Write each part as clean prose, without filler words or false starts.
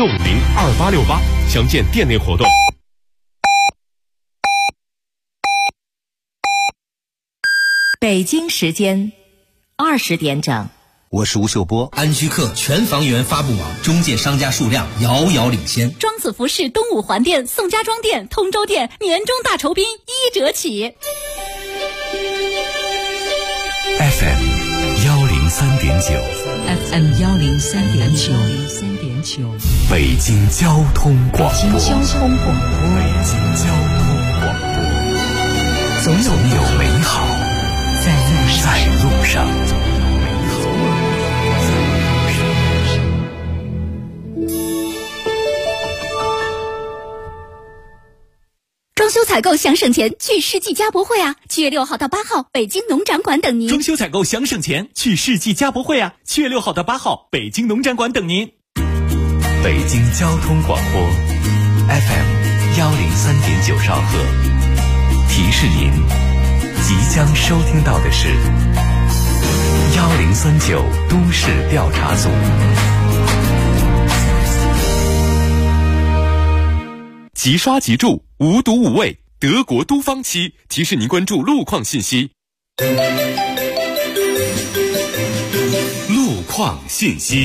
6502868，详见店内活动。 北京时间20点整。 我是吴秀波。 安居客全房源发布网中介商家数量遥遥领先。 庄子服饰东五环店、宋家庄店、通州店年终大酬宾1折起。 FM 103.9 FM 103.9 北京交通广播。 北京交通广播。 北京交通广播。总有美好在路上。 装修采购想省钱，去世纪家博会啊！7月6号到8号，北京农展馆等您。 装修采购想省钱，去世纪家博会啊！7月6号到8号，北京农展馆等您。 北京交通广播 FM 103.9兆赫，提示您即将收听到的是1039都市调查组。 即刷即住，无毒无味，德国都方漆提示您关注路况信息。路况信息。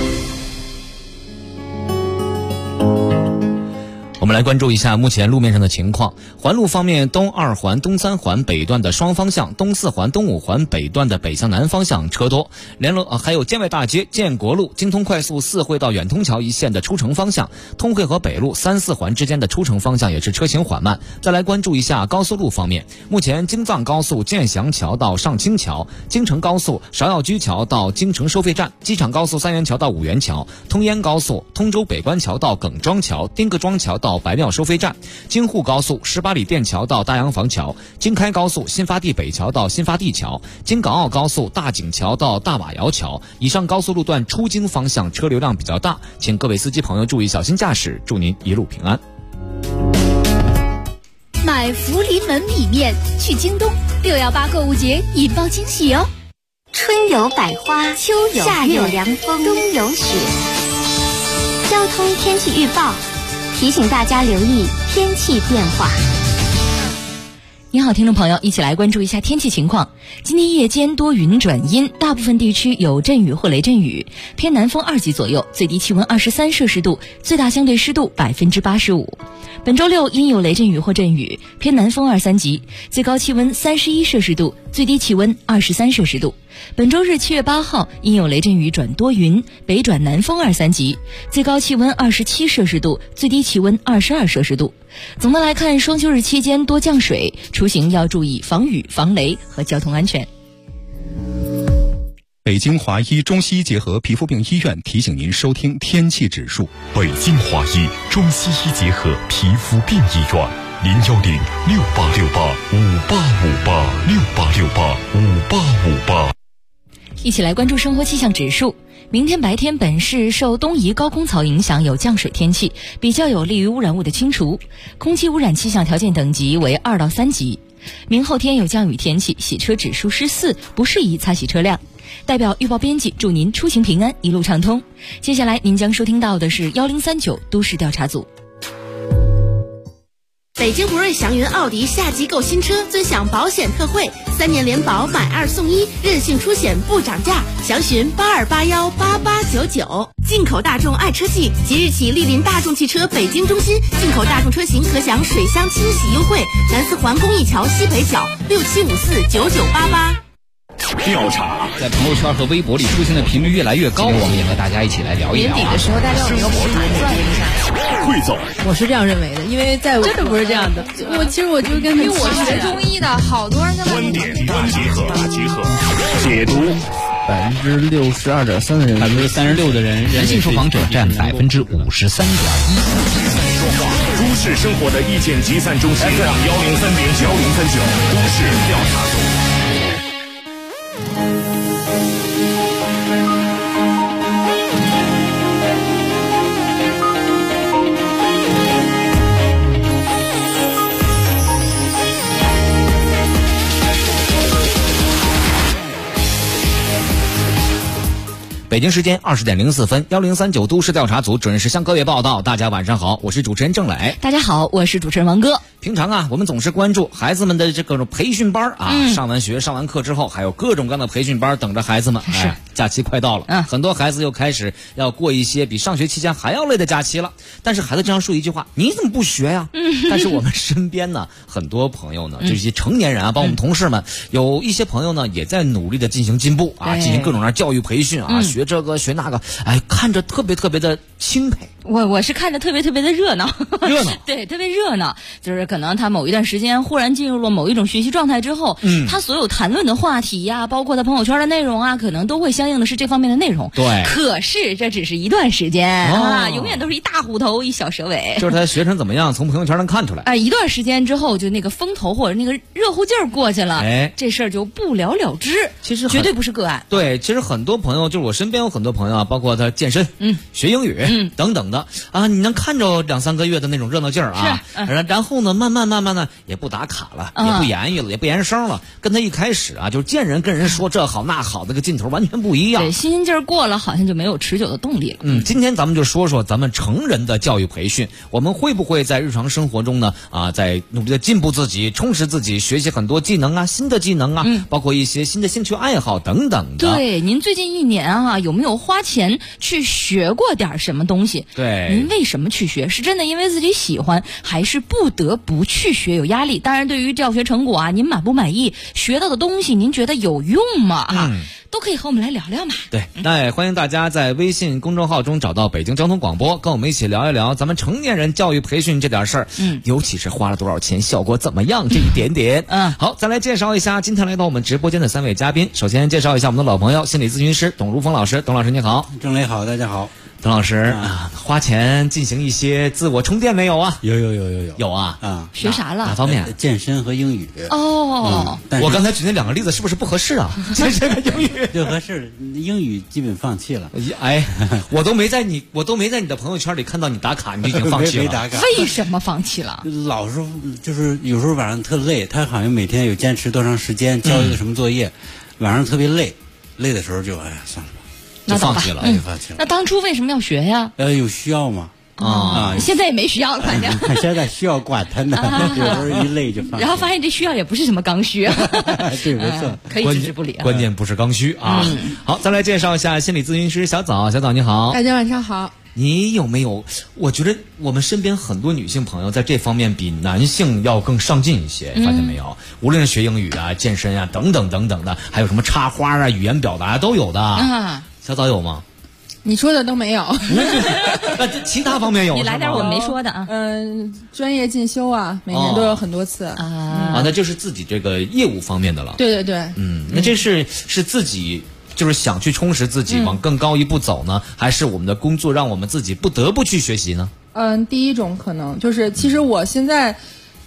我们来关注一下目前路面上的情况。环路方面，东2环、东3环北段的双方向，东4环、东5环北段的北向南方向车多。还有建外大街、建国路、京通快速4惠到远通桥一线的出城方向，通惠和北路3、4环之间的出城方向也是车行缓慢。再来关注一下高速路方面，目前京藏高速建祥桥到上清桥，京承高速芍药居桥到京承收费站，机场高速3元桥到5元桥，通燕高速通州北关桥到耿庄桥，丁各庄桥到白庙收费站，京沪高速18里店桥到大洋房桥，京开高速新发地北桥到新发地桥，京港澳高速大井桥到大瓦窑桥。以上高速路段出京方向车流量比较大，请各位司机朋友注意小心驾驶，祝您一路平安。 买福临门米面去京东，618购物节引爆惊喜哦！ 春有百花，秋有夏有凉风，冬有雪。交通天气预报提醒大家留意天气变化。 你好，听众朋友，一起来关注一下天气情况。今天夜间多云转阴，大部分地区有阵雨或雷阵雨，偏南风2级左右，最低气温23摄氏度，最大相对湿度85%。本周六阴有雷阵雨或阵雨，偏南风2、3级，最高气温31摄氏度，最低气温23摄氏度。本周日7月8号阴有雷阵雨转多云，北转南风2、3级，最高气温27摄氏度，最低气温22摄氏度。总的来看，双休日期间多降水，出行要注意防雨、防雷和交通安全。 北京华医中西医结合皮肤病医院提醒您收听天气指数。 北京华医中西医结合皮肤病医院，01068685858，6686858。 一起来关注生活气象指数。明天白天本市受东移高空槽影响有降水天气，比较有利于污染物的清除，空气污染气象条件等级为2到3级。明后天有降雨天气，洗车指数是4，不适宜擦洗车辆。代表预报编辑祝您出行平安，一路畅通。接下来您将收听到的是1039都市调查组。 北京博瑞祥云奥迪夏季购新车尊享保险特惠，3年联保买2送1，任性出险不涨价，详询82818899。进口大众爱车季，即日起莅临大众汽车北京中心，进口大众车型可享水箱清洗优惠，南四环公益桥西北角67549988。 调查在朋友圈和微博里出现的频率越来越高，我们也和大家一起来聊一聊。 年底的时候，大家有没有盘算一下？ 汇总， 我是这样认为的，因为在真的不是这样的。其实我就跟因为我学中医的，好多人在观点大结合，解读。 62.3%的人 ，36%的人， 男性受访者占53.1%。 都市生活的意见集散中心，103.9都市调查组。 北京时间20点04分，1039都市调查组准时向各位报道。大家晚上好，我是主持人郑磊。 大家好，我是主持人王哥。 平常啊，我们总是关注孩子们的这个培训班啊，上完学、上完课之后，还有各种各样的培训班等着孩子们。 是， 假期快到了，很多孩子又开始要过一些比上学期间还要累的假期了。但是孩子经常说一句话：“你怎么不学呀？”但是我们身边呢，很多朋友呢，这些成年人啊，包括我们同事们，有一些朋友呢，也在努力的进行进步啊，进行各种各样教育培训啊，学这个学那个，哎，看着特别特别的钦佩。 我是看着特别特别的热闹，对，特别热闹。就是可能他某一段时间忽然进入了某一种学习状态之后，他所有谈论的话题呀，包括他朋友圈的内容啊，可能都会相应的是这方面的内容。 对， 可是这只是一段时间啊，永远都是一大虎头一小蛇尾。 就是他学成怎么样，从朋友圈能看出来。 哎，一段时间之后，就那个风头或者那个热乎劲儿过去了， 哎， 这事儿就不了了之。 其实绝对不是个案。 对，其实很多朋友，就是我身边有很多朋友啊，包括他健身、学英语、等等的啊，你能看着2-3个月的那种热闹劲儿啊，然后呢，慢慢的也不打卡了，也不言语了，也不言声了，跟他一开始啊，就是见人跟人说这好那好，那个劲头完全不一样。 对，新鲜劲儿过了，好像就没有持久的动力了。 今天咱们就说说咱们成人的教育培训，我们会不会在日常生活中呢在努力的进步自己，充实自己，学习很多技能啊，新的技能啊，包括一些新的兴趣爱好等等的。 对，您最近1年啊，有没有花钱去学过点什么东西？ 对， 您为什么去学？是真的因为自己喜欢，还是不得不去学，有压力？当然，对于教学成果啊，您满不满意？学到的东西，您觉得有用吗？都可以和我们来聊聊嘛。 对，那也欢迎大家在微信公众号中找到北京交通广播，跟我们一起聊一聊咱们成年人教育培训这点事儿。尤其是花了多少钱，效果怎么样这一点点。好，再来介绍一下今天来到我们直播间的3位嘉宾。首先介绍一下我们的老朋友，心理咨询师董如峰老师。董老师你好。 郑磊好，大家好。 董老师花钱进行一些自我充电没有啊？ 有啊！ 学啥了？ 哪方面？ 健身和英语。 我刚才举那2个例子是不是不合适啊？健身和英语就合适，英语基本放弃了。 哎，我都没在你的朋友圈里看到你打卡，你就已经放弃了。 没打卡。 为什么放弃了？ 老是就是有时候晚上特累，他好像每天有坚持多长时间交一个什么作业，晚上特别累的时候就算了吧。 就放弃了， 那当初为什么要学呀？ 有需要吗？ 现在也没需要了，反正。 现在需要管他呢，有时候一累就放弃。 然后发现这需要也不是什么刚需， 对，没错， 可以置之不理。 关键不是刚需啊。好，再来介绍一下心理咨询师小枣。小枣你好。 大家晚上好。 你有没有？我觉得我们身边很多女性朋友在这方面比男性要更上进一些，发现没有？无论是学英语啊、健身啊等等等等的，还有什么插花啊、语言表达都有的。小枣有吗？ 你说的都没有。 那其他方面有？ 你来点我没说的啊。 专业进修啊，每年都有很多次啊。那就是自己这个业务方面的了。 对。 那这是自己就是想去充实自己，往更高一步走呢，还是我们的工作让我们自己不得不去学习呢？ 第一种可能就是，其实我现在，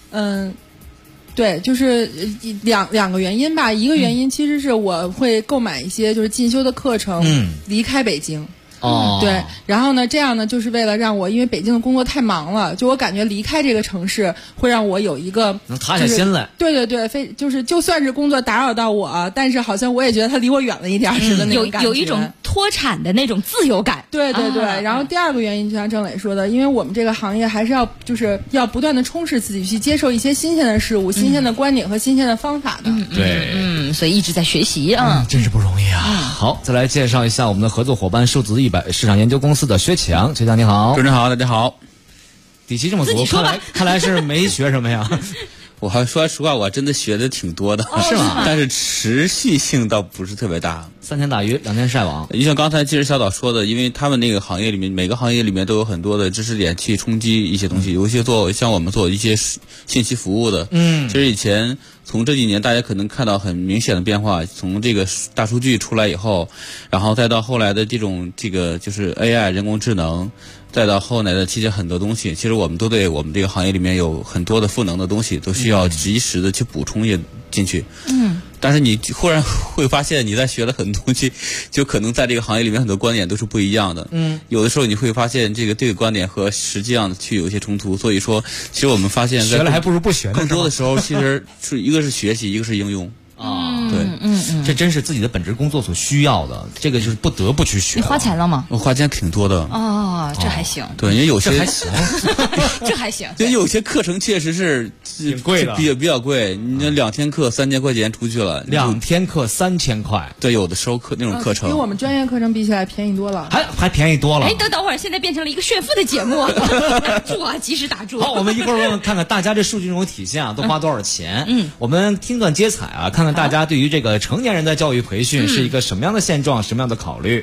对，就是两个原因吧。一个原因其实是我会购买一些就是进修的课程，离开北京。对，然后呢，这样呢，就是为了让我，因为北京的工作太忙了，就我感觉离开这个城市会让我有一个能塌下心来。 对，就算是工作打扰到我，但是好像我也觉得它离我远了一点似的那种感觉， 有一种脱产的那种自由感。 对。然后第二个原因，就像郑磊说的，因为我们这个行业还是要不断的充实自己，去接受一些新鲜的事物、新鲜的观点和新鲜的方法的。 对， 所以一直在学习啊， 真是不容易啊。好，再来介绍一下我们的合作伙伴数字100市场研究公司的薛强。薛强你好。 主持人好，大家好。 底气这么足，看来是没学什么呀。 我说实话，我真的学的挺多的， 是吗？ 但是持续性倒不是特别大。 3天打鱼2天晒网。 就像刚才其实小岛说的，因为他们那个行业里面，每个行业里面都有很多的知识点去冲击一些东西，有一些像我们做一些信息服务的。其实以前从这几年大家可能看到很明显的变化，从这个大数据出来以后，然后再到后来的这个就是 AI 人工智能，再到后来的其实很多东西，其实我们都对我们这个行业里面有很多的赋能的东西，都需要及时的去补充也进去。但是你忽然会发现你在学了很多东西，就可能在这个行业里面很多观点都是不一样的。有的时候你会发现这个观点和实际上去有一些冲突，所以说其实我们发现学了还不如不学呢。 更多的时候其实是一个是学习，一个是应用。 对， 这真是自己的本职工作所需要的，这个就是不得不去学。 你花钱了吗？ 我花钱挺多的。 哦，这还行。 对，因为有些这还行， 这还行。 对，有些课程确实是挺贵的， 比较贵。你那2天课3000块钱出去了 ，2天课3000块。 对，有的收课那种课程， 比我们专业课程比起来便宜多了， 还便宜多了。 哎，等会儿，现在变成了一个炫富的节目，打住啊，及时打住。 好，我们一会儿问问看看大家这数据中有体现啊，都花多少钱？我们听段接彩啊，看看大家对于这个成年人的教育培训是一个什么样的现状，什么样的考虑。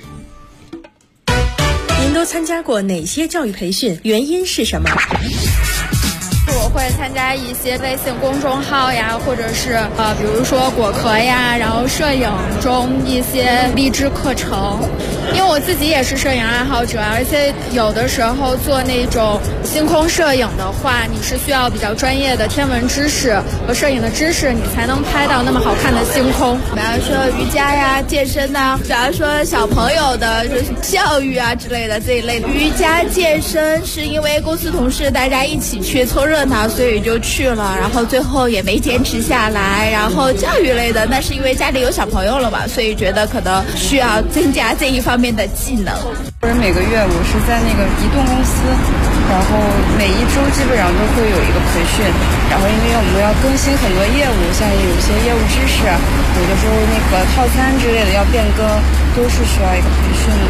您都参加过哪些教育培训？原因是什么？ 我会参加一些微信公众号呀，或者是比如说果壳呀，然后摄影中一些励志课程。因为我自己也是摄影爱好者，而且有的时候做那种星空摄影的话，你是需要比较专业的天文知识和摄影的知识，你才能拍到那么好看的星空。比方说瑜伽呀、健身呐，比方说小朋友的就是教育啊之类的这一类的。瑜伽健身是因为公司同事大家一起去凑热闹，所以就去了，然后最后也没坚持下来。然后教育类的，那是因为家里有小朋友了嘛，所以觉得可能需要增加这一方面的技能。 或者每个月我是在那个移动公司，然后每一周基本上都会有一个培训，然后因为我们要更新很多业务，像有些业务知识，有的时候那个套餐之类的要变更，都是需要一个培训的。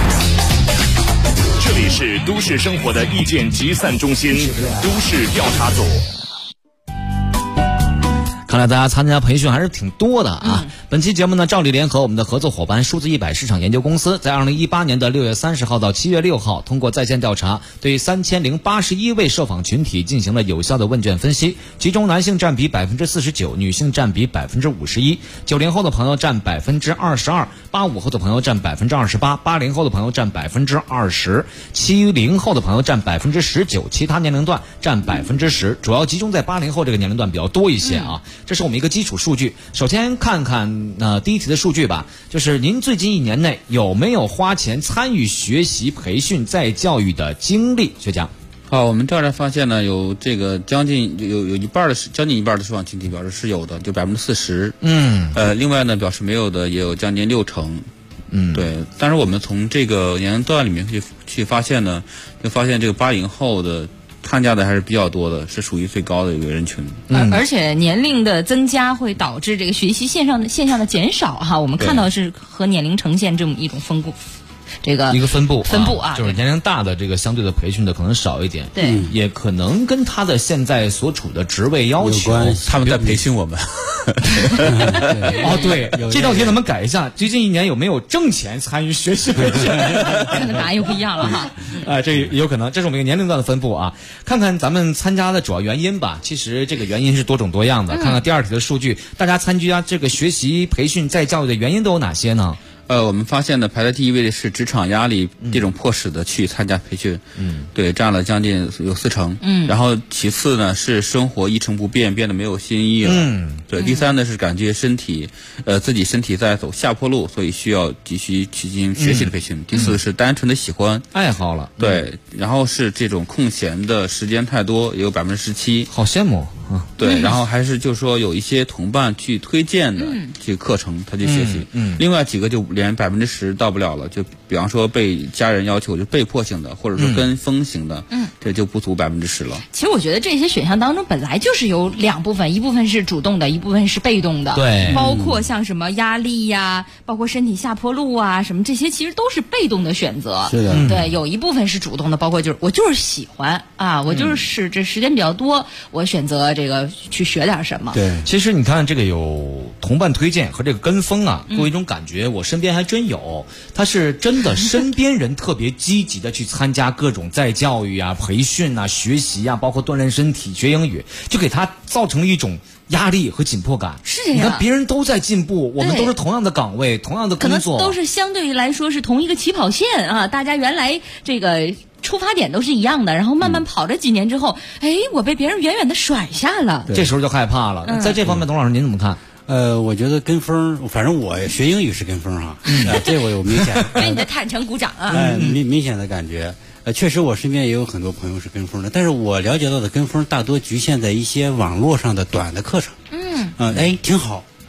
这里是都市生活的意见集散中心，都市调查组。 看来大家参加培训还是挺多的啊。本期节目呢，照例联合我们的合作伙伴数字100市场研究公司，在2018年的6月30号到7月6号，通过在线调查，对3081位受访群体进行了有效的问卷分析，其中男性占比49%，女性占比51%，90后的朋友占22%，85后的朋友占28%，80后的朋友占20%，70后的朋友占19%，其他年龄段占10%，主要集中在80后这个年龄段比较多一些啊。这是我们一个基础数据。首先看看第一题的数据吧，就是您最近1年内有没有花钱参与学习培训再教育的经历？学长。 好，我们调查发现呢，有这个将近一半的受访群体表示是有的，就40%。另外呢，表示没有的也有将近60%。对。但是我们从这个年龄段里面去发现呢，就发现这个80后的参加的还是比较多的，是属于最高的一个人群。 而且年龄的增加会导致这个学习现象的减少哈。我们看到是和年龄呈现这么一种分布。这个一个分布啊， 就是年龄大的这个相对的培训的可能少一点， 对， 也可能跟他的现在所处的职位要求， 他们在培训我们。 对，这道题咱们改一下，最近1年有没有挣钱参与学习培训？ 可能答案又不一样了哈。 这也有可能，这是我们一个年龄段的分布啊。看看咱们参加的主要原因吧，其实这个原因是多种多样的。看看第2题的数据，大家参加这个学习培训再教育的原因都有哪些呢？ 我们发现呢，排在第1位的是职场压力这种迫使的去参加培训，对，占了将近有40%。然后其次呢是生活一成不变，变得没有新意了。对，第3呢是感觉自己身体在走下坡路，所以需要继续去进行学习的培训。第4是单纯的喜欢爱好了。 对，然后是这种空闲的时间太多，也有17%。 好羡慕啊！ 对，然后还是就是说有一些同伴去推荐的这个课程，他去学习。另外几个就连10%到不了了，就比方说被家人要求，就被迫性的，或者说跟风型的，这就不足10%了。 其实我觉得这些选项当中本来就是有2部分，一部分是主动的，一部分是被动的。 对， 包括像什么压力呀，包括身体下坡路啊，什么这些其实都是被动的选择。 是的， 对，有一部分是主动的，包括就是我就是喜欢啊，我就是这时间比较多，我选择这个去学点什么。 对，其实你看这个有同伴推荐和这个跟风啊，给我一种感觉，我身边还真有，他是真的身边人特别积极的去参加各种再教育啊、培训啊、学习啊，包括锻炼身体、学英语，就给他造成了一种压力和紧迫感。 是这样， 你看别人都在进步，我们都是同样的岗位、同样的工作， 可能都是相对于来说是同一个起跑线啊，大家原来这个出发点都是一样的，然后慢慢跑着几年之后，我被别人远远的甩下了， 这时候就害怕了。在这方面，董老师您怎么看？ 我觉得跟风，反正我学英语是跟风哈，这我有明显为你的坦诚鼓掌啊， 明显的感觉。确实我身边也有很多朋友是跟风的，但是我了解到的跟风大多局限在一些网络上的短的课程。挺好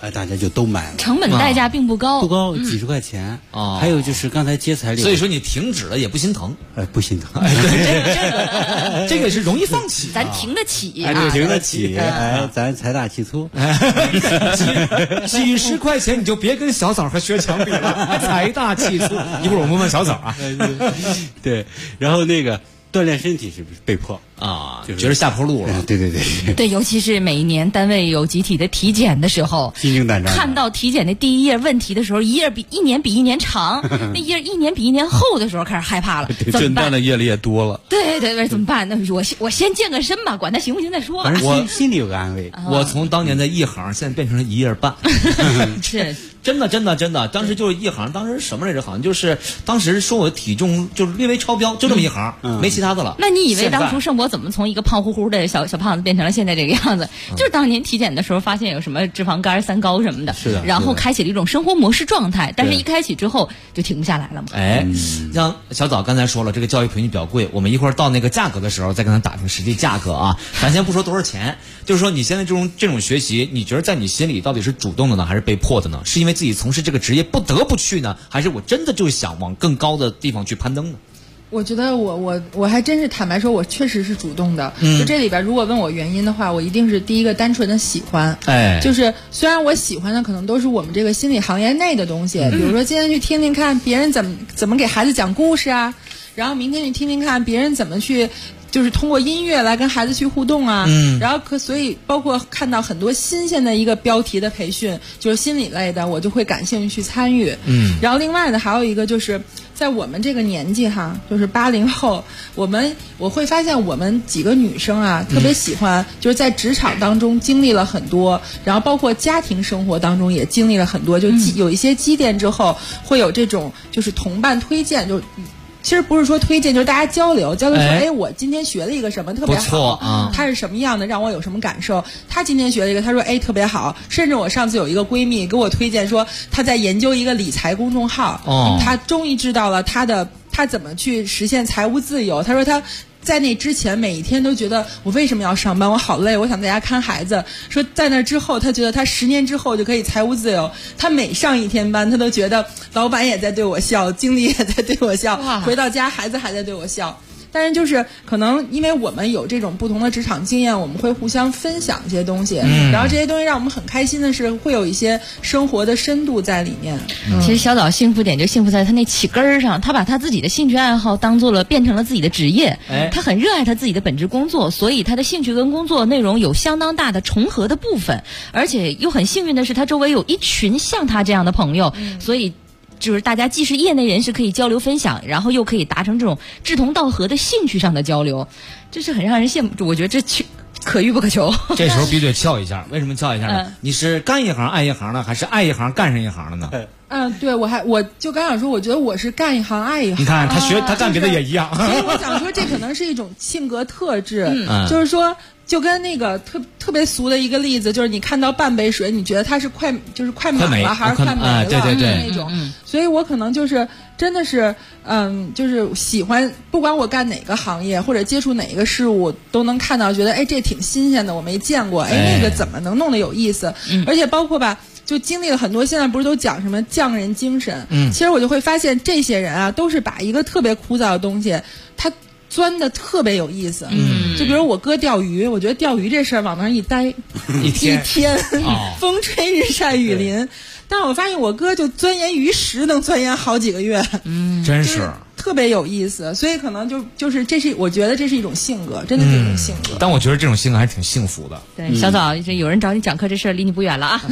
大家就都买了， 成本代价并不高， 不高，几十块钱。还有就是刚才接彩礼， 所以说你停止了也不心疼， 不心疼。 对，这个是容易放弃， 咱停得起， 对，停得起，咱财大气粗。 几十块钱你就别跟小枣和薛强比了，财大气粗。一会儿我们问小枣啊。 对，然后那个锻炼身体是被迫啊，觉得下坡路了。 对， 尤其是每一年单位有集体的体检的时候， 心惊胆战。 看到体检的第一页问题的时候，一年比一年长，那页一年比一年厚的时候，开始害怕了。 诊断的页里也多了。 对，怎么办？那我先健个身吧，管他行不行再说。 我心里有个安慰。 我从当年的一行，现在变成了1页半。 是。 真的，当时就是一行，当时什么来着？好像就是当时说我的体重就是略微超标，就这么一行，没其他的了。 那你以为当初盛博怎么从一个胖乎乎的小胖子变成了现在这个样子？就是当年体检的时候发现有什么脂肪肝、三高什么的， 是的， 然后开启了一种生活模式状态，但是一开启之后就停不下来了嘛。 像小枣刚才说了，这个教育培训比较贵，我们一会儿到那个价格的时候再跟他打听实际价格啊。咱先不说多少钱，就是说你现在这种学习，你觉得在你心里到底是主动的呢，还是被迫的呢？是因为自己从事这个职业不得不去呢，还是我真的就想往更高的地方去攀登呢？ 我觉得我还真是坦白说，我确实是主动的。就这里边，如果问我原因的话，我一定是第一个单纯的喜欢。就是虽然我喜欢的可能都是我们这个心理行业内的东西，比如说今天去听听看别人怎么给孩子讲故事啊，然后明天去听听看别人怎么去。就是通过音乐来跟孩子去互动啊，然后所以包括看到很多新鲜的一个标题的培训，就是心理类的，我就会感兴趣去参与。然后另外的还有一个就是在我们这个年纪哈，就是80后，我会发现我们几个女生啊，特别喜欢就是在职场当中经历了很多，然后包括家庭生活当中也经历了很多，就有一些积淀之后，会有这种就是同伴推荐就。其实不是说推荐，就是大家交流说，我今天学了一个什么特别好，它是什么样的，让我有什么感受。他今天学了一个，他说特别好。甚至我上次有一个闺蜜给我推荐说，她在研究一个理财公众号，她终于知道了她怎么去实现财务自由。她说她在那之前每一天都觉得我为什么要上班，我好累，我想在家看孩子。说在那之后他觉得他10年之后就可以财务自由，他每上一天班他都觉得老板也在对我笑，经理也在对我笑，回到家孩子还在对我笑。但是就是可能因为我们有这种不同的职场经验，我们会互相分享一些东西，然后这些东西让我们很开心的是会有一些生活的深度在里面。 其实小枣幸福点就幸福在他那起根儿上，他把他自己的兴趣爱好变成了自己的职业，他很热爱他自己的本职工作，所以他的兴趣跟工作内容有相当大的重合的部分，而且又很幸运的是他周围有一群像他这样的朋友，所以就是大家既是业内人士可以交流分享，然后又可以达成这种志同道合的兴趣上的交流，这是很让人羡慕。我觉得这可遇不可求。 这时候必须得撬一下，为什么撬一下呢？你是干一行爱一行呢，还是爱一行干上一行的呢？ 对，我就刚想说，我觉得我是干一行爱一行。 你看他干别的也一样。 所以我想说，这可能是一种性格特质，就是说。就跟那个特别俗的一个例子，就是你看到半杯水，你觉得它是快满了还是快没了那种。所以我可能就是真的是就是喜欢，不管我干哪个行业或者接触哪一个事物，都能看到觉得这挺新鲜的，我没见过，那个怎么能弄得有意思？而且包括吧。就经历了很多，现在不是都讲什么匠人精神？其实我就会发现，这些人啊，都是把一个特别枯燥的东西，他钻的特别有意思。就比如我哥钓鱼，我觉得钓鱼这事儿往那儿一待一天风吹日晒雨淋，但我发现我哥就钻研鱼食能钻研好几个月。 真是。 特别有意思，所以可能就是我觉得这是一种性格，真的是一种性格。 但我觉得这种性格还挺幸福的。 对，小枣，有人找你讲课这事儿离你不远了啊。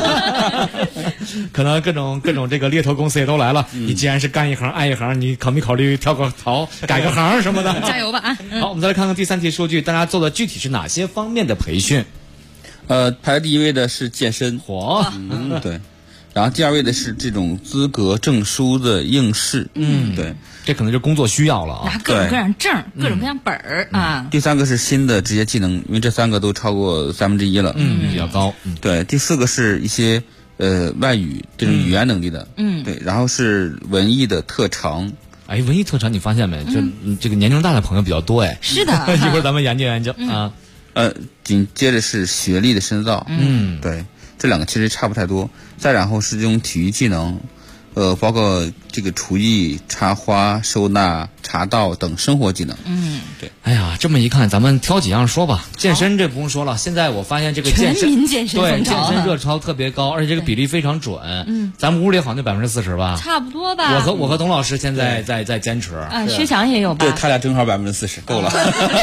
可能各种这个猎头公司也都来了。你既然是干一行爱一行，你考没考虑跳个槽改个行什么的？ 加油吧啊！ 好，我们再来看看第3题数据，大家做的具体是哪些方面的培训？ 排第1位的是健身，对。然后第2位的是这种资格证书的应试，对， 这可能就工作需要了啊， 拿各种各样证、各种各样本儿啊。 第3个是新的职业技能，因为这3个都超过1/3了， 比较高。 对，第4个是一些外语这种语言能力的，对，然后是文艺的特长。 文艺特长你发现没？就这个年龄大的朋友比较多是的， 一会儿咱们研究研究啊。 紧接着是学历的深造，对。 这两个其实差不太多。再然后是这种体育技能，包括这个厨艺、插花、收纳、茶道等生活技能。 对。哎呀，这么一看，咱们挑几样说吧。健身这不用说了，现在我发现这个全民健身对风潮健身热潮特别高，而且这个比例非常准。咱们屋里好像就40%吧， 差不多吧。 我和董老师现在在坚持啊，薛强也有吧？ 对他俩正好40%，够了。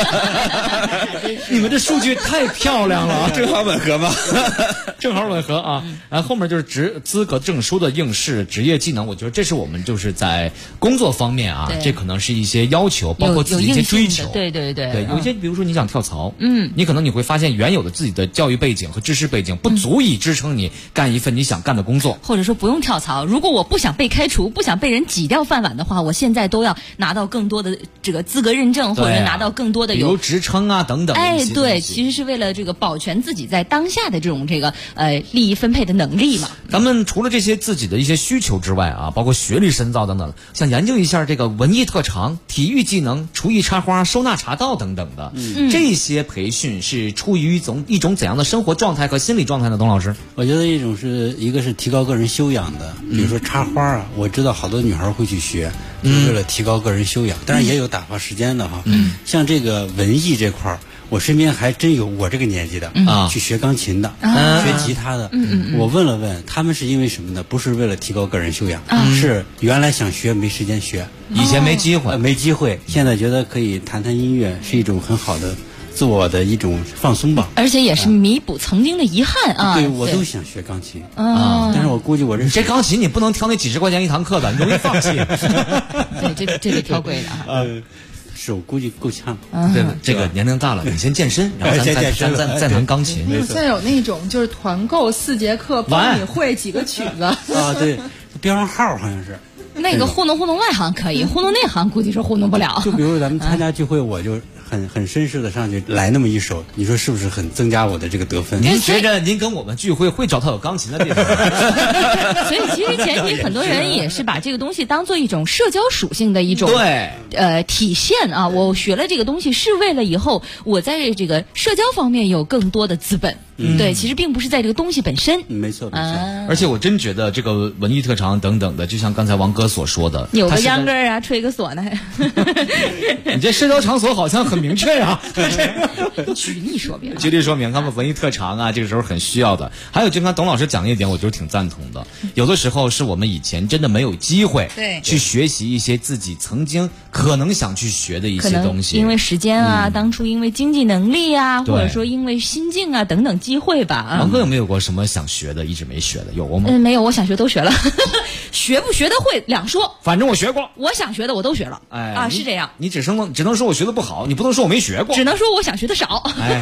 你们这数据太漂亮了， 正好吻合吗？ 正好吻合啊！然后后面就是资格证书的应试、职业技能，我觉得这是我们就是在工作方面啊，这可能是一些要求，包括自己一些追求。 对， 有一些比如说你想跳槽，你可能你会发现原有的自己的教育背景和知识背景不足以支撑你干一份你想干的工作， 或者说不用跳槽。如果我不想被开除，不想被人挤掉饭碗的话，我现在都要拿到更多的这个资格认证，或者拿到更多的比如职称啊等等。 对，其实是为了这个保全自己在当下的这种这个利益分配的能力嘛。 咱们除了这些自己的一些需求之外啊，包括学历深造等等，想研究一下这个文艺特长、体育技能、厨艺插花、收纳茶道等等的。这些培训是出于一种怎样的生活状态和心理状态呢？董老师， 我觉得一个是提高个人修养的，比如说插花啊，我知道好多女孩会去学，就是为了提高个人修养，当然也有打发时间的哈。像这个文艺这块儿，我身边还真有我这个年纪的去学钢琴的，学吉他的。我问了问，他们是因为什么呢？不是为了提高个人修养，是原来想学没时间学， 以前没机会， 现在觉得可以弹音乐是一种很好的自我的一种放松吧， 而且也是弥补曾经的遗憾啊。 对，我都想学钢琴但是我估计我这钢琴你不能挑那几10块钱一堂课的，你容易放弃。 对，这个挑贵的啊。 是我估计够呛。 这个年龄大了，你先健身，然后再弹钢琴。 现在有那种就是团购4节课，帮你会几个曲子啊？对，标上号好像是。 那个糊弄外行可以，糊弄内行估计是糊弄不了。 就比如咱们参加聚会，我就很绅士的上去来那么一首，你说是不是很增加我的这个得分？ 您觉着您跟我们聚会会找到有钢琴的地方？ 所以其实前提很多人也是把这个东西当做一种社交属性的一种体现啊。我学了这个东西是为了以后我在这个社交方面有更多的资本。对，其实并不是在这个东西本身。 没错。 而且我真觉得这个文艺特长等等的，就像刚才王哥所说的， 有个秧歌啊，吹个唢呐。 你这社交场所好像很明确啊。 举例说明， 他们文艺特长啊，这个时候很需要的。还有就刚董老师讲的一点，我觉得挺赞同的。有的时候是我们以前真的没有机会去学习一些自己曾经可能想去学的一些东西， 因为时间啊，当初因为经济能力啊，或者说因为心境啊等等机会吧。 王哥有没有过什么想学的一直没学的？有过吗？ 没有，我想学都学了。学不学得会两说， 反正我学过， 我想学的我都学了。是这样。 你只能说我学的不好，你不能说我没学过， 只能说我想学的少。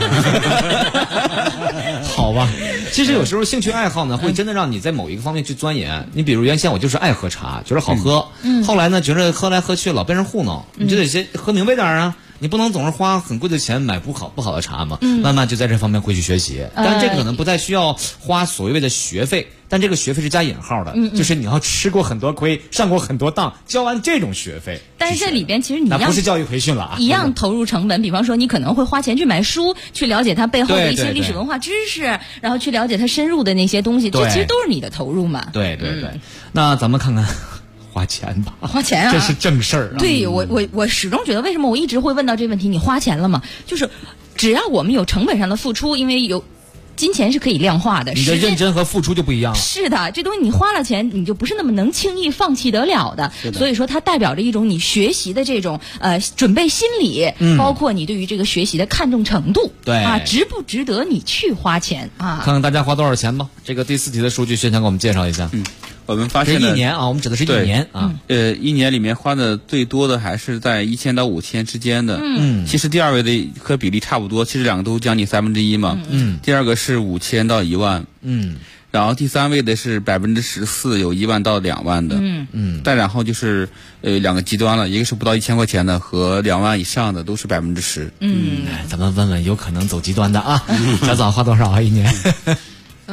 好吧。其实有时候兴趣爱好呢，会真的让你在某一个方面去钻研。你比如原先我就是爱喝茶，觉得好喝，后来呢觉得喝来喝去老被人糊弄，你就得先喝明白点啊。你不能总是花很贵的钱买不好的茶嘛，慢慢就在这方面会去学习。但是这个可能不太需要花所谓的学费，但这个学费是加引号的，就是你要吃过很多亏，上过很多当，交完这种学费。 但是这里边其实你那不是教育培训了啊， 一样投入成本。比方说你可能会花钱去买书，去了解它背后的一些历史文化知识，然后去了解它深入的那些东西，这其实都是你的投入嘛。 对。那咱们看看。花钱吧， 花钱啊， 这是正事儿。 对，我始终觉得，为什么我一直会问到这个问题？你花钱了吗？就是只要我们有成本上的付出，因为有金钱是可以量化的， 你的认真和付出就不一样了。 是的，这东西你花了钱，你就不是那么能轻易放弃得了的。所以说，它代表着一种你学习的这种准备心理，包括你对于这个学习的看重程度。 对啊， 值不值得你去花钱啊？ 看看大家花多少钱吧。这个第4题的数据，薛强给我们介绍一下。 我们发现这一年啊，我们指的是一年啊。 一年里面花的最多的还是在1000到5000之间的。其实第2位的和比例差不多，其实两个都将近1/3嘛。第2个是5000到1万。然后第3位的是14%，有1万到2万的。再然后就是两个极端了，一个是不到1000块钱的和2万以上的都是10%。 咱们问问有可能走极端的啊。小枣花多少啊一年？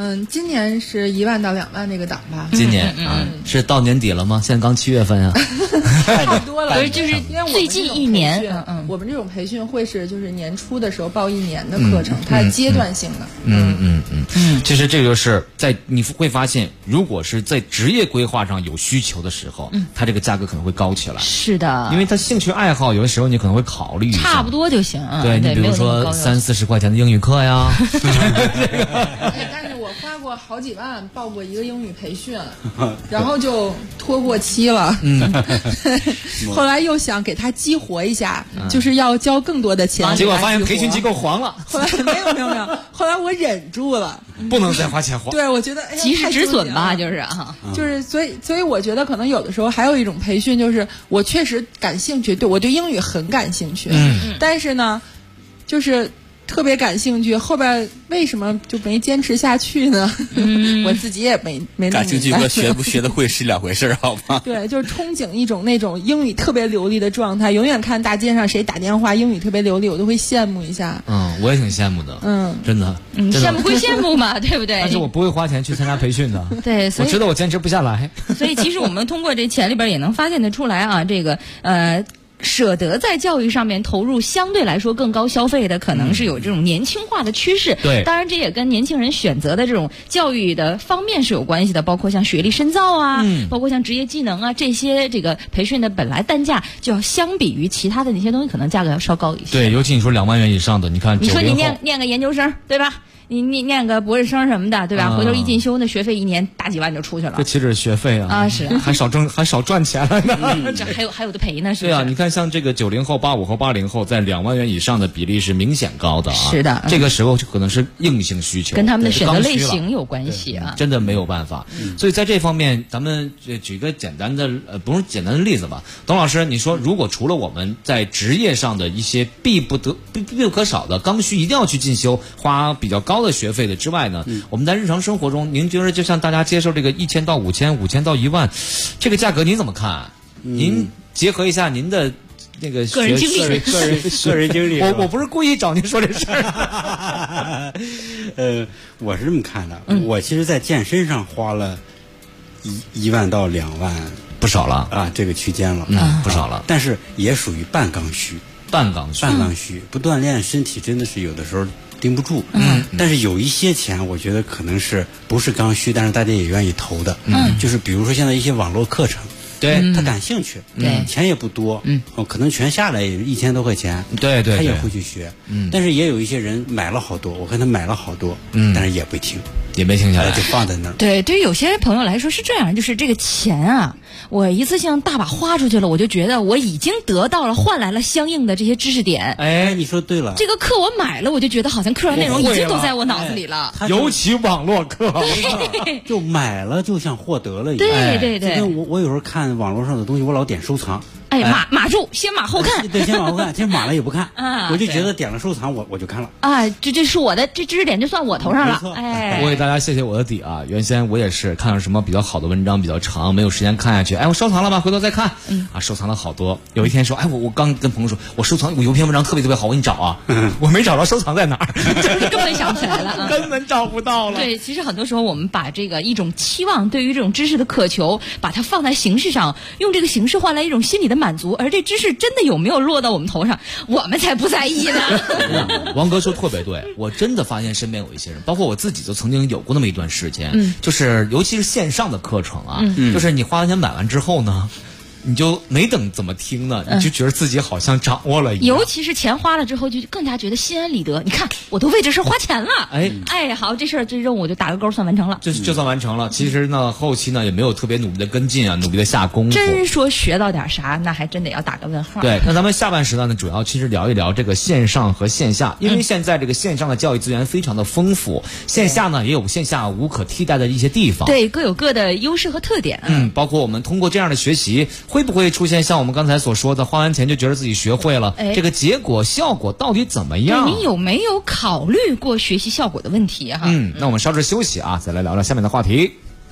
今年是1万到2万这个档吧。 今年是到年底了吗？现在刚7月份啊， 差不多了。 就是因为我们最近1年， 我们这种培训会是就是年初的时候报1年的课程，它是阶段性的。 其实这就是在你会发现，如果是在职业规划上有需求的时候，它这个价格可能会高起来。 是的， 因为它兴趣爱好有的时候你可能会考虑一下， 差不多就行。 对，你比如说30-40块钱的英语课呀。 但是我花过好几万报过一个英语培训，然后就拖过期了。后来又想给他激活一下，就是要交更多的钱。 结果发现培训机构黄了。 后来没有，后来我忍住了， 不能再花钱花。 对，我觉得及时止损吧，就是就是所以我觉得可能有的时候还有一种培训，就是我确实感兴趣，我对英语很感兴趣，但是呢，就是特别感兴趣，后边为什么就没坚持下去呢？我自己也没感兴趣和学不学得会是两回事，好吗？ 对，就是憧憬一种那种英语特别流利的状态，永远看大街上谁打电话英语特别流利，我都会羡慕一下。 我也挺羡慕的。真的。 羡慕归羡慕嘛，对不对？ 但是我不会花钱去参加培训的。 对，所以我知道我坚持不下来。 所以其实我们通过这钱里边也能发现得出来啊，这个舍得在教育上面投入相对来说更高消费的，可能是有这种年轻化的趋势。 对， 当然这也跟年轻人选择的这种教育的方面是有关系的，包括像学历深造啊，包括像职业技能啊，这些这个培训的本来单价就要相比于其他的那些东西，可能价格要稍高一些。 对，尤其你说2万元以上的，你看， 你说你念个研究生，对吧？你念个博士生什么的，对吧？回头一进修，那学费1年大几万就出去了。 这岂止是学费啊！ 是还少赚钱了呢。 这还有的赔呢，是不是？ 对啊，你看像这个90后、85后、80后，在2万元以上的比例是明显高的啊。 是的， 这个时候就可能是硬性需求， 跟他们的选择类型有关系啊。 真的没有办法。所以在这方面，咱们举个简单的不是简单的例子吧。董老师，你说如果除了我们在职业上的一些必不可少的刚需，一定要去进修，花比较高的学费的之外呢，我们在日常生活中，您觉得就像大家接受这个1000到5000、5000到1万，这个价格您怎么看？您结合一下您的那个个人经历， 个人经历。 我不是故意找您说这事儿。 我是这么看的，我其实在健身上花了1万到2万， 不少了啊，这个区间了， 不少了。 但是也属于半刚需，不锻炼身体真的是有的时候盯不住。但是有一些钱，我觉得可能是不是刚需，但是大家也愿意投的。就是比如说现在一些网络课程。 对， 他感兴趣，钱也不多，可能全下来也是1000多块钱， 对， 他也会去学，但是也有一些人买了好多，我看他买了好多，但是也不听， 也没停下来， 就放在那儿。 对，对于有些朋友来说是这样，就是这个钱啊，我一次性大把花出去了，我就觉得我已经得到了，换来了相应的这些知识点。 哎，你说对了， 这个课我买了，我就觉得好像课上内容已经都在我脑子里了， 尤其网络课， 就买了就像获得了一样。 对， 就跟我有时候看网络上的东西，我老点收藏。 哎，码住，先码后看。 对，先码后看，其实码了也不看，我就觉得点了收藏，我就看了。 这是我的，这知识点就算我头上了。哎， 我给大家谢我的底啊！原先我也是看到什么比较好的文章比较长，没有时间看下去，我收藏了吧，回头再看。收藏了好多。有一天说，我刚跟朋友说，我收藏，我有一篇文章特别好，我给你找啊。我没找到收藏在哪儿， 就是根本想不起来了， 根本找不到了。 对，其实很多时候我们把这个一种期望，对于这种知识的渴求，把它放在形式上，用这个形式换来一种心理的满足，而这知识真的有没有落到我们头上，我们才不在意呢。 王哥说特别对，我真的发现身边有一些人，包括我自己就曾经有过那么一段时间，就是尤其是线上的课程啊，就是你花完钱买完之后呢，你就没等怎么听呢，你就觉得自己好像掌握了一样。 尤其是钱花了之后，就更加觉得心安理得。你看，我都为这事花钱了。好，这任务我就打个勾，算完成了。 就算完成了。其实呢，后期呢也没有特别努力的跟进啊，努力的下功夫。 真说学到点啥，那还真得要打个问号。 对，那咱们下半时段呢，主要其实聊一聊这个线上和线下，因为现在这个线上的教育资源非常的丰富，线下呢也有线下无可替代的一些地方。 对，各有各的优势和特点。 包括我们通过这样的学习，会不会出现像我们刚才所说的，花完钱就觉得自己学会了？这个结果效果到底怎么样？ 你有没有考虑过学习效果的问题哈？ 那我们稍事休息啊，再来聊聊下面的话题。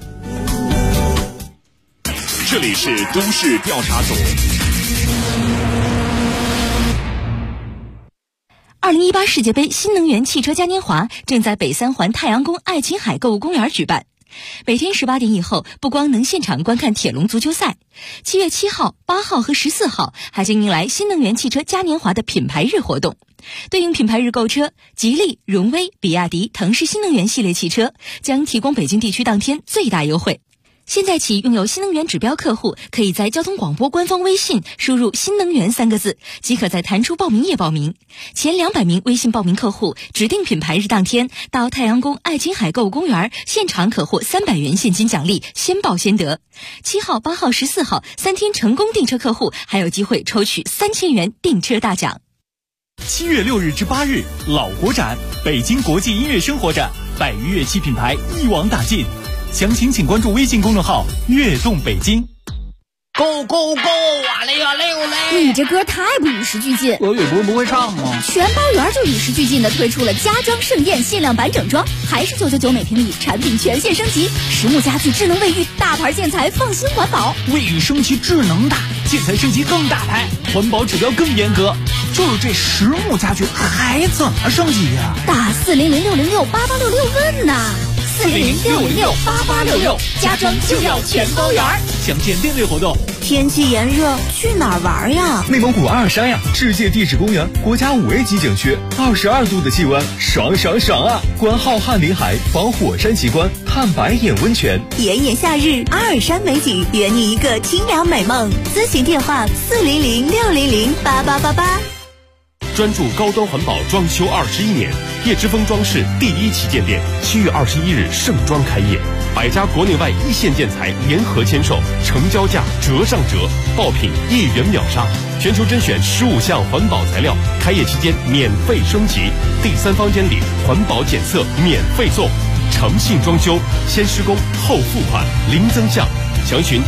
这里是都市调查组。 2018世界杯新能源汽车嘉年华正在北三环太阳宫爱琴海购物公园举办。每天18点以后，不光能现场观看铁笼足球赛，7月7号、8号和14号还将迎来新能源汽车嘉年华的品牌日活动。对应品牌日购车，吉利、荣威、比亚迪、腾势新能源系列汽车将提供北京地区当天最大优惠。现在起，拥有新能源指标客户可以在交通广播官方微信输入“新能源”3个字，即可在弹出报名页报名。前200名微信报名客户，指定品牌日当天到太阳宫爱琴海购物公园现场可获300元现金奖励，先报先得。7号、8号、14号3天成功订车客户还有机会抽取3000元订车大奖。 7月6日至8日，老国展，北京国际音乐生活展，100余乐器品牌一网打尽。详情请关注微信公众号“悦动北京”。 Go go go！ 哇嘞哇嘞哇嘞！ 你这歌太不与时俱进。 我也不会唱吗？ 全包圆就与时俱进的推出了家装盛宴限量版整装，还是999每平米，产品全线升级，实木家具、智能卫浴，大牌建材，放心环保。 卫浴升级智能大，建材升级更大牌，环保指标更严格。就是这实木家具还怎么升级呀？ 打400-606-8866问呐！400-606-8866，家装就要全包圆。 详见店内活动。 天气炎热，去哪儿玩呀？ 内蒙古阿尔山呀，世界地质公园，国家5A 级景区，22度的气温，爽爽爽啊！观浩瀚林海，访火山奇观，探白眼温泉。 炎炎夏日，阿尔山美景，圆你一个清凉美梦。咨询电话400-600-8888。 专注高端环保装修21年，叶之峰装饰第1旗舰店7月21日盛装开业，100家国内外一线建材联合签售，成交价折上折，爆品1元秒杀，全球甄选15项环保材料，开业期间免费升级，第3房间里环保检测免费送，诚信装修，先施工后付款，零增项。详询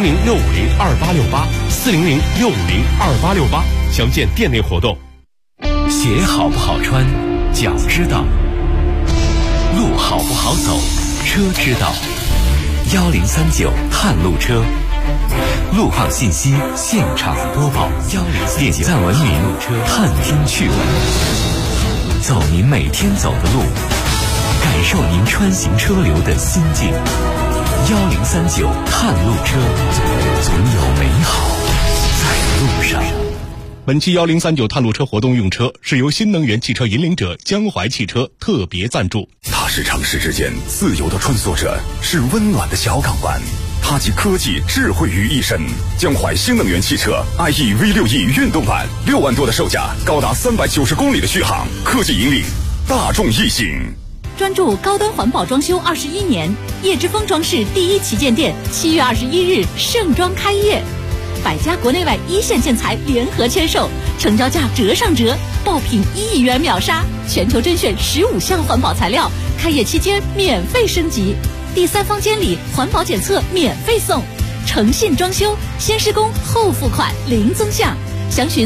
400-650-2868，400-650-2868，详见店内活动。 鞋好不好穿，脚知道；路好不好走，车知道。1039探路车，路况信息现场播报。点赞文明，探听趣闻，走您每天走的路，感受您穿行车流的心境。1039探路车，总有美好在路上。 本期1039探路车活动用车是由新能源汽车引领者江淮汽车特别赞助。 它是城市之间自由的穿梭者，是温暖的小港湾。它集科技智慧于一身。江淮新能源汽车 IE V6E 运动版，6万多的售价，高达390公里的续航，科技引领，大众异性。 专注高端环保装修21年，叶之峰装饰第1旗舰店7月21日盛装开业，100家国内外一线建材联合签售，成交价折上折，爆品1亿元秒杀，全球甄选15项环保材料，开业期间免费升级，第3房间里环保检测免费送，诚信装修，先施工后付款，零增项。详询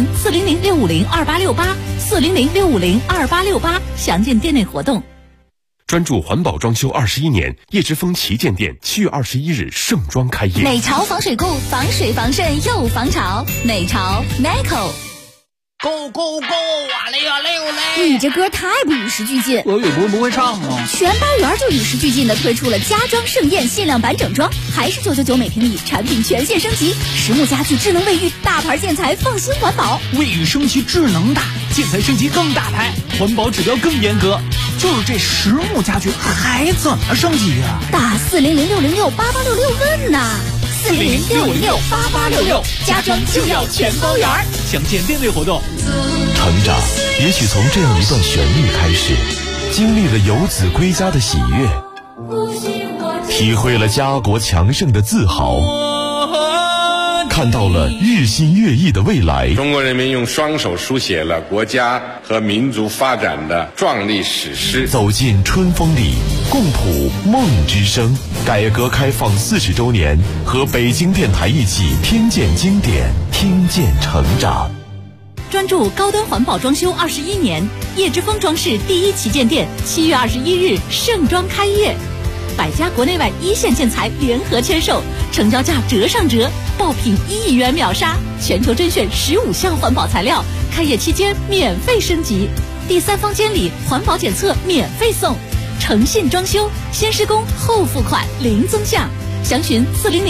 400-650-2868，400-650-2868，详见店内活动。 专注环保装修21年，叶之峰旗舰店7月21日盛装开业。 美潮防水固，防水防渗又防潮，美潮 Nico。 Go go go！ 哇嘞哇嘞哇嘞！ 你这歌太不与时俱进。 我也不会唱吗？ 全包圆就与时俱进的推出了家装盛宴限量版整装，还是999每平米，产品全线升级，实木家具、智能卫浴，大牌建材，放心环保。 卫浴升级智能大，建材升级更大牌，环保指标更严格。就是这实木家具还怎么升级呀？ 打400-606-8866问呐！400-606-8866，家装就要全包圆。 详见店内活动。 成长也许从这样一段旋律开始，经历了游子归家的喜悦，体会了家国强盛的自豪，看到了日新月异的未来。 中国人民用双手书写了国家和民族发展的壮丽史诗。 走进春风里，共谱梦之声。改革开放40周年，和北京电台一起听见经典，听见成长。 专注高端环保装修21年，叶之峰装饰第1旗舰店7月21日盛装开业，100家国内外一线建材联合签售，成交价折上折，爆品1亿元秒杀，全球甄选15项环保材料，开业期间免费升级， 第3方监理环保检测免费送，诚信装修，先施工后付款零增项。详询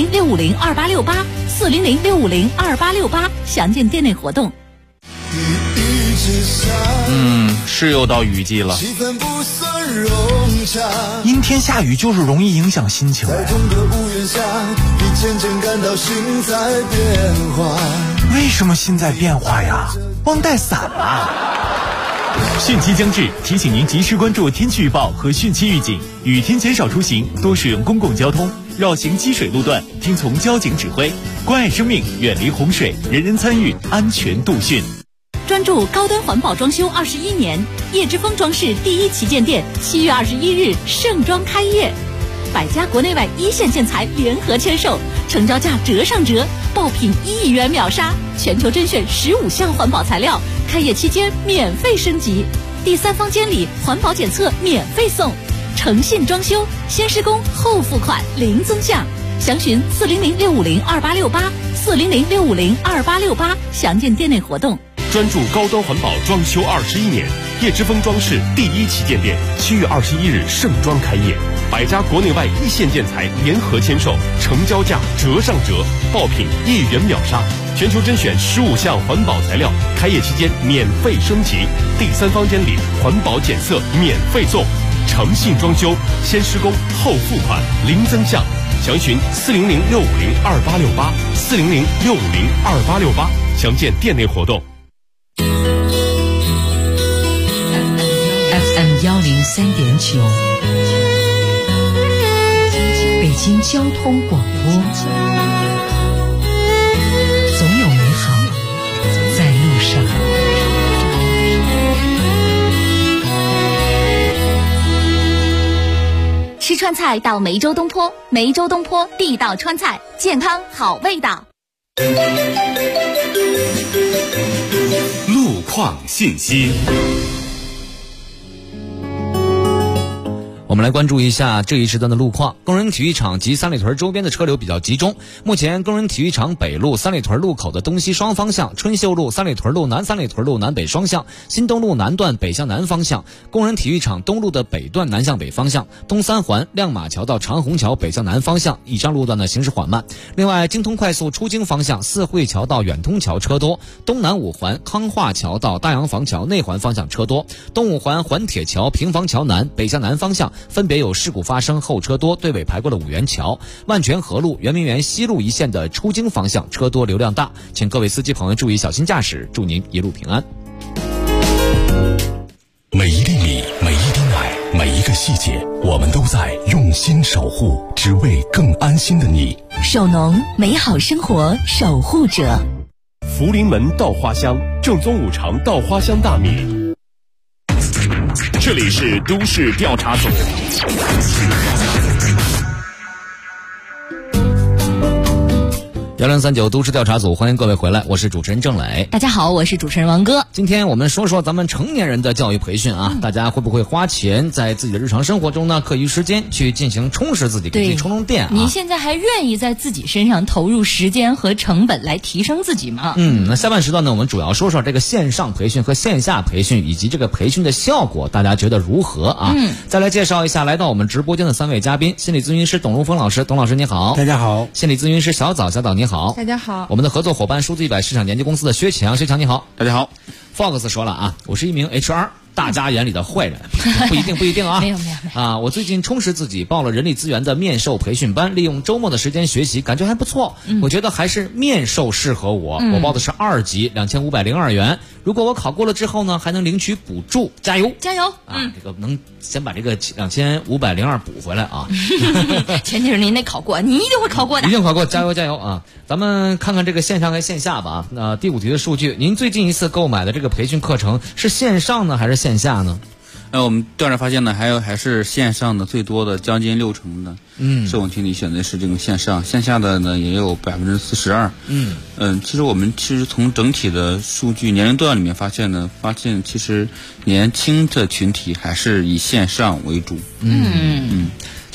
400-650-2868，400-650-2868，详见店内活动。 是又到雨季了，阴天下雨就是容易影响心情。为什么心在变化呀？忘带伞了。汛期将至，提醒您及时关注天气预报和汛期预警，雨天减少出行，多使用公共交通，绕行积水路段，听从交警指挥，关爱生命，远离洪水，人人参与，安全度汛。 专注高端环保装修21年，叶之峰装饰第1旗舰店7月21日盛装开业，百家国内外1线建材联合签售，成交价折上折，爆品1亿元秒杀，全球甄选15项环保材料，开业期间免费升级，第3方监理环保检测免费送，诚信装修，先施工后付款零增项。详询400-650-2868，400-650-2868，详见店内活动。 专注高端环保装修21年，叶之峰装饰第1旗舰店7月21日盛装开业，百家国内外1线建材联合签售，成交价折上折，爆品1亿元秒杀，全球甄选15项环保材料，开业期间免费升级，第3方监理环保检测免费送，诚信装修，先施工后付款零增项。详询400-650-2868，400-650-2868，详见店内活动。 FM 103.9，北京交通广播，总有美好在路上。 吃川菜到梅州东坡，梅州东坡地道川菜，健康好味道。 路况信息。 我们来关注一下这一时段的路况。工人体育场及三里屯周边的车流比较集中。目前工人体育场北路三里屯路口的东西双方向，春秀路三里屯路南三里屯路南北双向，新东路南段北向南方向，工人体育场东路的北段南向北方向，东三环亮马桥到长虹桥北向南方向以上路段的行驶缓慢。另外，京通快速出京方向四惠桥到远通桥车多，东南五环康化桥到大洋房桥内环方向车多，东五环环铁桥平房桥南北向南方向分别有事故发生，后车多，队尾排过了五元桥。万泉河路圆明园西路一线的出京方向车多流量大，请各位司机朋友注意小心驾驶，祝您一路平安。 每一粒米，每一滴奶，每一个细节，我们都在用心守护，只为更安心的你。 首农，美好生活守护者。 福临门稻花香，正宗五常稻花香大米。这里是都市调查组。 1039都市调查组，欢迎各位回来，我是主持人郑磊。 大家好，我是主持人王哥。 今天我们说说咱们成年人的教育培训啊，大家会不会花钱在自己的日常生活中呢，课余时间去进行充实自己，给自己充充电啊？ 你现在还愿意在自己身上投入时间和成本来提升自己吗？ 那下半时段呢，我们主要说说这个线上培训和线下培训以及这个培训的效果，大家觉得如何啊？再来介绍一下来到我们直播间的三位嘉宾，心理咨询师董荣峰老师，董老师你好。 大家好。 心理咨询师小枣，小枣你好。 大家好。 我们的合作伙伴数字100市场研究公司的薛强，薛强你好。 大家好。 Fox 说了啊，我是一名 HR， 大家眼里的坏人，不一定啊。 没有啊！我最近充实自己，报了人力资源的面授培训班，利用周末的时间学习，感觉还不错。我觉得还是面授适合我。我报的是2级，2502元。如果我考过了之后呢，还能领取补助，加油！ 加油！ 这个能先把这个2502补回来啊。 前提是您得考过，你一定会考过的。 一定考过，加油啊！咱们看看这个线上和线下吧。第5题的数据，您最近一次购买的这个培训课程是线上呢还是线下呢？ 我们调查发现呢，还是线上的最多的，将近60%的。社工群体选择是这种线上，线下的呢也有42%。其实我们从整体的数据年龄段里面发现其实年轻的群体还是以线上为主。 其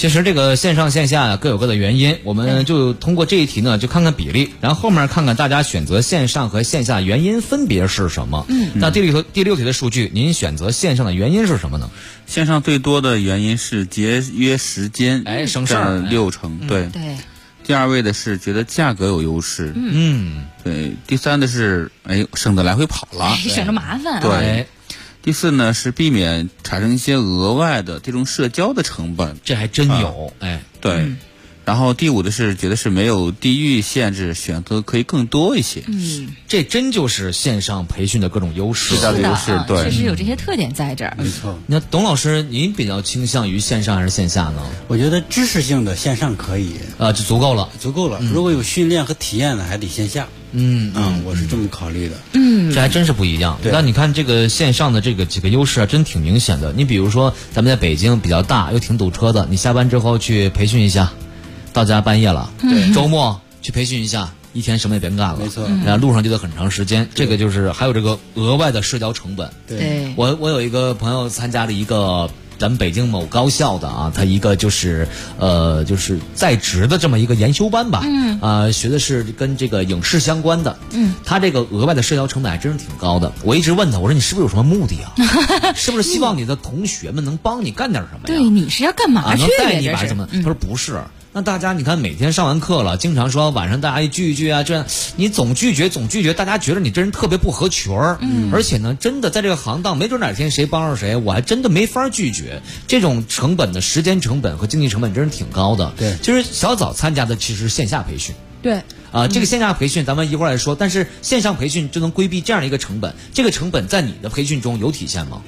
其实这个线上线下各有各的原因，我们就通过这一题呢，就看看比例，然后后面看看大家选择线上和线下原因分别是什么。那第六题的数据，您选择线上的原因是什么呢？ 线上最多的原因是节约时间， 省事儿 ，60%，对。第二位的是觉得价格有优势，对。第三的是省得来回跑了， 省着麻烦， 对。第四呢是避免产生一些额外的这种社交的成本， 这还真有， 对。然后第五的是觉得是没有地域限制，选择可以更多一些。 这真就是线上培训的各种优势， 最大的优势，对， 确实有这些特点在这儿。 没错。 那董老师，您比较倾向于线上还是线下呢？ 我觉得知识性的线上可以就足够了， 如果有训练和体验的，还得线下。我是这么考虑的。 这还真是不一样。那你看这个线上的这个几个优势啊，真挺明显的。你比如说，咱们在北京比较大，又挺堵车的，你下班之后去培训一下。到家半夜了，周末去培训一下，一天什么也别干了， 没错。 然后路上就得很长时间，这个就是还有这个额外的社交成本。 对， 我有一个朋友参加了一个咱们北京某高校的啊，他一个就是在职的这么一个研修班吧，学的是跟这个影视相关的，他这个额外的社交成本还真是挺高的。我一直问他，我说你是不是有什么目的啊？是不是希望你的同学们能帮你干点什么呀？ 对，你是要干嘛去？ 能带你吧什么？他说不是。那大家你看每天上完课了，经常说晚上大家一聚一聚啊，这样你总拒绝，大家觉得你这人特别不合群儿。而且呢，真的在这个行当，没准哪天谁帮着谁，我还真的没法拒绝。这种成本的时间成本和经济成本真是挺高的。 对， 其实小枣参加的其实线下培训。 对。 这个线下培训咱们一会儿来说，但是线上培训就能规避这样的一个成本。这个成本在你的培训中有体现吗？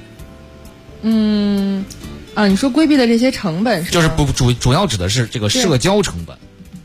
你说规避的这些成本是就是主要指的是这个社交成本，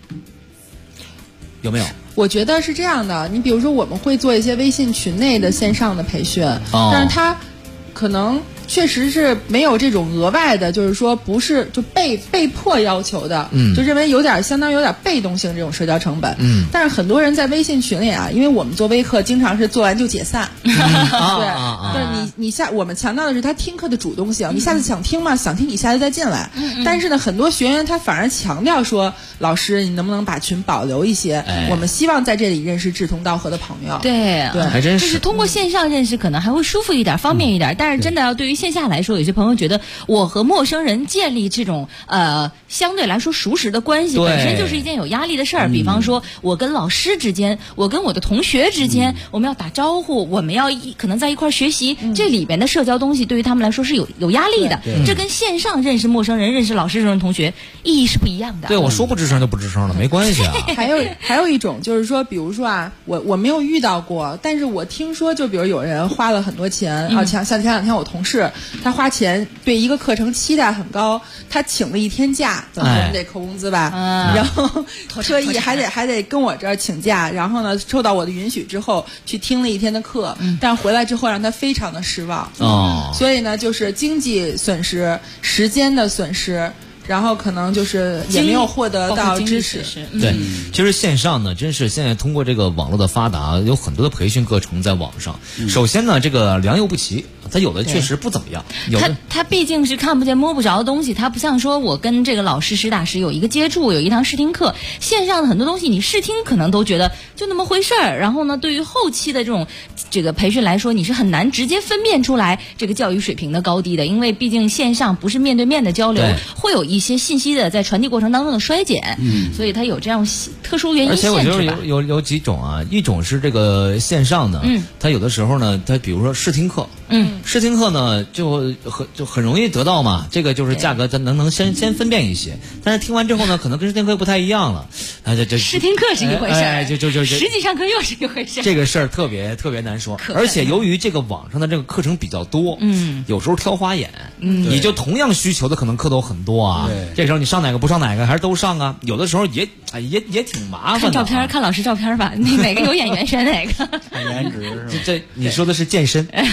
有没有？ 我觉得是这样的，你比如说我们会做一些微信群内的线上的培训，但是它可能确实是没有这种额外的，就是说不是就被迫要求的，就认为相当于有点被动性这种社交成本。但是很多人在微信群里啊，因为我们做微课经常是做完就解散，对，但是我们强调的是他听课的主动性，你下次想听吗？想听你下次再进来。但是呢，很多学员他反而强调说，老师你能不能把群保留一些？我们希望在这里认识志同道合的朋友。 对， 还真是。 就是通过线上认识，可能还会舒服一点，方便一点。但是真的要对于线下来说，有些朋友觉得我和陌生人建立这种相对来说熟识的关系，本身就是一件有压力的事儿。比方说，我跟老师之间，我跟我的同学之间，我们要打招呼，我们要可能在一块儿学习，这里边的社交东西对于他们来说是有压力的。这跟线上认识陌生人、认识老师、认识同学意义是不一样的。 对，我说不吱声就不吱声了，没关系啊。 还有一种就是说，比如说啊，我没有遇到过，但是我听说，就比如有人花了很多钱像前两天我同事，他花钱对一个课程期待很高，他请了1天假，怎么我们得扣工资吧？然后特意还得跟我这儿请假，然后呢，受到我的允许之后去听了1天的课，但回来之后让他非常的失望。所以呢，就是经济损失、时间的损失。然后可能就是也没有获得到支持。 对，其实线上呢，真是现在通过这个网络的发达，有很多的培训课程在网上。首先呢，这个良莠不齐，它有的确实不怎么样。 它毕竟是看不见摸不着的东西，它不像说我跟这个老师实打实有一个接触，有一堂试听课。线上的很多东西，你试听可能都觉得就那么回事儿。然后呢，对于后期的这个培训来说，你是很难直接分辨出来这个教育水平的高低的，因为毕竟线上不是面对面的交流，会有一些信息的在传递过程当中的衰减，所以它有这样特殊原因限制吧。 而且我觉得有几种啊，一种是这个线上的，它有的时候呢，它比如说试听课，试听课呢就很容易得到嘛，这个就是价格咱能先分辨一些，但是听完之后呢，可能跟试听课不太一样了， 试听课是一回事， 就实际上课又是一回事， 这个事儿特别难说，而且由于这个网上的这个课程比较多，有时候挑花眼，你就同样需求的可能课都很多啊。这时候你上哪个不上哪个，还是都上啊？有的时候也挺麻烦的。 看照片，看老师照片吧，你哪个有眼缘选哪个。 看颜值是吧？ 这你说的是健身，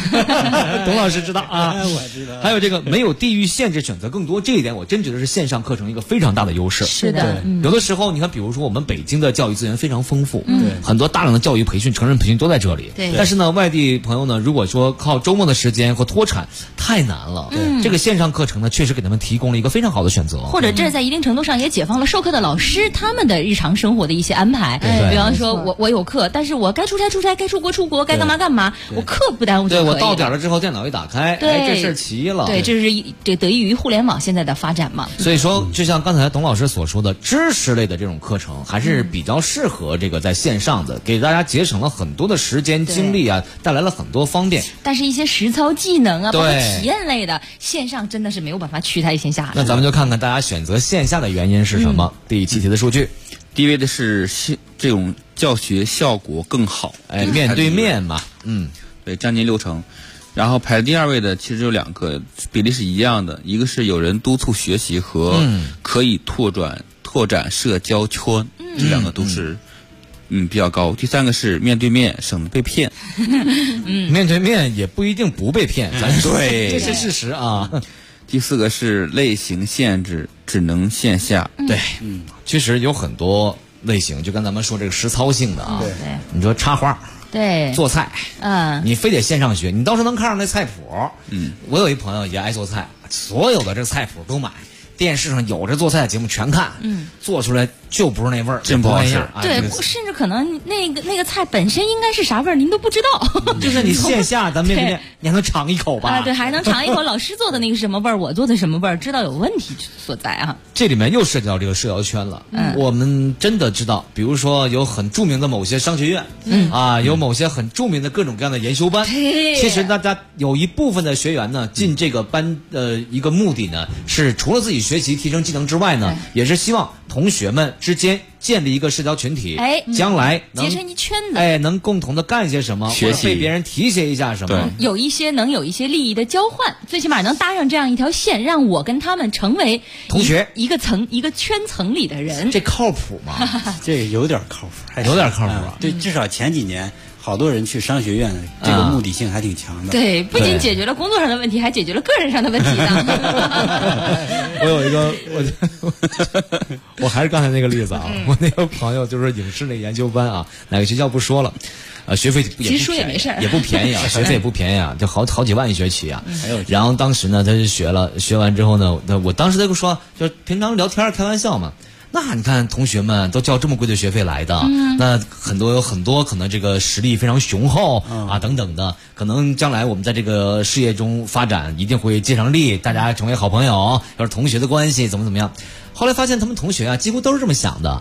董老师知道啊， 我知道。 还有这个没有地域限制，选择更多，这一点我真觉得是线上课程一个非常大的优势。 是的， 有的时候你看，比如说我们北京的教育资源非常丰富，很多大量的教育培训、成人培训都在这里。 对。 但是呢，外地朋友呢，如果说靠周末的时间和脱产太难了。这个线上课程呢，确实给他们提供了一个非常好的选择。 或者这在一定程度上也解放了授课的老师他们的日常生活的一些安排。比方说我有课，但是我该出差出差，该出国出国，该干嘛干嘛，我课不耽误就可以了。 对，我到点了之后，电脑一打开，这事儿齐了。 对，这是得益于互联网现在的发展嘛。 所以说，就像刚才董老师所说的，知识类的这种课程还是比较适合这个在线上的，给大家节省了很多的时间精力啊，带来了很多方便。 但是一些实操技能啊，包括体验类的，线上真的是没有办法取代线下的。 那咱们就看看大家选择线下的原因是什么。第7题的数据， 第一位的是这种教学效果更好， 面对面嘛， 对，将近60%。然后排第2位的其实有2个比例是一样的，一个是有人督促学习和可以拓展社交圈，这2个都是比较高。第3个是面对面省得被骗， 面对面也不一定不被骗，咱对， 这是事实啊。 第4个是类型限制，只能线下。 对，其实有很多类型，就跟咱们说这个实操性的啊， 对， 你说插花。 对， 做菜，你非得线上学，你到时候能看上那菜谱。我有一朋友也爱做菜，所有的这菜谱都买，电视上有这做菜的节目全看，做出来就不是那味儿， 真不好吃。 对，甚至可能那个菜本身应该是啥味儿，您都不知道。 就是你线下咱面对面，你还能尝一口吧？ 对，还能尝一口老师做的那个什么味儿，我做的什么味儿，知道有问题所在啊。 这里面又涉及到这个社交圈了。我们真的知道，比如说有很著名的某些商学院，有某些很著名的各种各样的研修班。其实大家有一部分的学员呢，进这个班一个目的呢，是除了自己学习提升技能之外呢，也是希望同学们之间建立一个社交群体，将来结成一圈子， 能共同的干些什么， 学习， 被别人提携一下什么， 有一些利益的交换，最起码能搭上这样一条线，让我跟他们成为同学， 一个圈层里的人， 这靠谱吗？ 这个有点靠谱， 有点靠谱啊。 对，至少前几年。好多人去商学院，这个目的性还挺强的。 对，不仅解决了工作上的问题，还解决了个人上的问题呢。 我有一个，我还是刚才那个例子啊，我那个朋友就是影视类研究班啊，哪个学校不说了，学费其实说也没事， 也不便宜啊，学费也不便宜啊，就好几万一学期啊。然后当时呢，他就学完之后呢，我当时他就说，就平常聊天开玩笑嘛。那你看同学们都交这么贵的学费来的，那有很多可能这个实力非常雄厚啊等等的，可能将来我们在这个事业中发展一定会结上力，大家成为好朋友，要是同学的关系怎么样。后来发现他们同学啊几乎都是这么想的。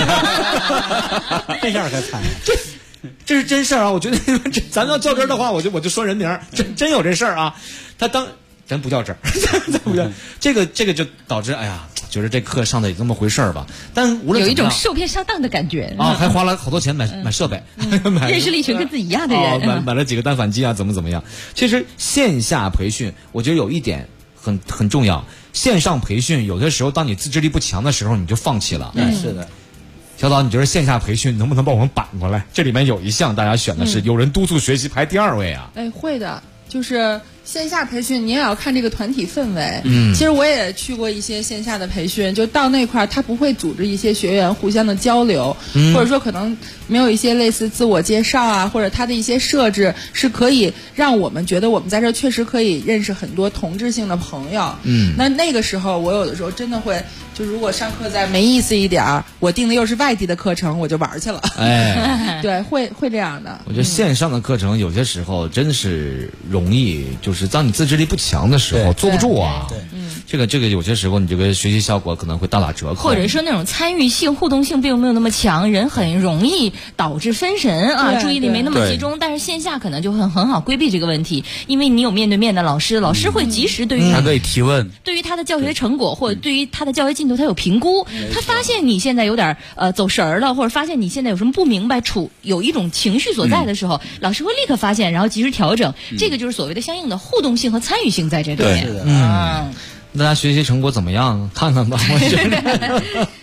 这下可惨了。 这是真事儿啊！我觉得咱要较真的话，我就说人名，真有这事儿啊。咱不较真儿，这个就导致觉得这课上的也这么回事儿吧。但无论有一种受骗上当的感觉啊，还花了好多钱买设备， 认识了一群跟自己一样的人， 买了几个单反机啊，怎么样？其实线下培训，我觉得有一点很重要，线上培训有的时候当你自制力不强的时候，你就放弃了。 是的。 小导，你觉得线下培训能不能帮我们扳过来？这里面有一项大家选的是有人督促学习，排第2位啊。 会的，就是线下培训，你也要看这个团体氛围。其实我也去过一些线下的培训，就到那块儿，他不会组织一些学员互相的交流，或者说可能没有一些类似自我介绍啊，或者他的一些设置是可以让我们觉得我们在这确实可以认识很多同质性的朋友。那个时候，我有的时候真的会，就如果上课再没意思一点儿，我定的又是外地的课程，我就玩去了。对，会这样的。 我觉得线上的课程有些时候真是容易，就是当你自制力不强的时候，坐不住啊。这个有些时候你这个学习效果可能会大打折扣， 或者说那种参与性、互动性并没有那么强，人很容易导致分神啊，注意力没那么集中。但是线下可能就很好规避这个问题，因为你有面对面的老师会及时对于他可以提问， 对于他的教学成果或者对于他的教学进度他有评估，他发现你现在有点走神儿了，或者发现你现在有什么不明白，有一种情绪所在的时候，老师会立刻发现，然后及时调整。这个就是所谓的相应的互动性和参与性在这里面。 大家学习成果怎么样？看看吧，我觉得。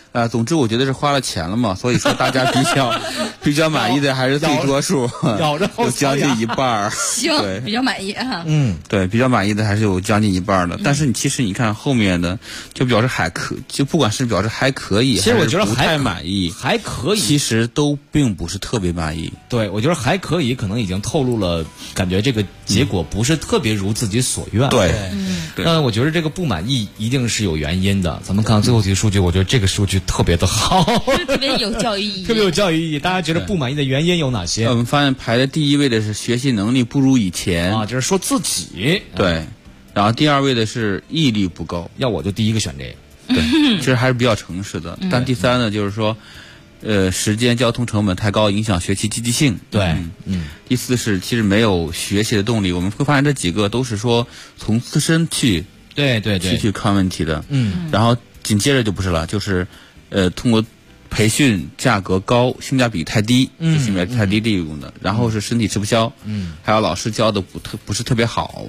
总之我觉得是花了钱了嘛，所以说大家比较满意的还是最多数，有将近一半。 行，比较满意啊。 对，比较满意的还是有将近一半的。但是其实你看后面的，就表示就不管是表示还可以， 其实我觉得不太满意， 还可以， 其实都并不是特别满意。 对，我觉得还可以，可能已经透露了，感觉这个结果不是特别如自己所愿。 对， 那我觉得这个不满意一定是有原因的。咱们看最后题数据，我觉得这个数据特别的好， 特别有教育意义。 特别有教育意义。大家觉得不满意的原因有哪些？ 我们发现排在第一位的是学习能力不如以前啊，就是说自己对。然后第二位的是毅力不够， 要我就第一个选这个。 对，其实还是比较诚实的。但第三呢，就是说，时间、交通成本太高，影响学习积极性。 对， 第四是其实没有学习的动力。我们会发现这几个都是说从自身去去看问题的。然后紧接着就不是了，就是通过培训价格高，性价比太低，性价比太低利用的。然后是身体吃不消，还有老师教的不是特别好，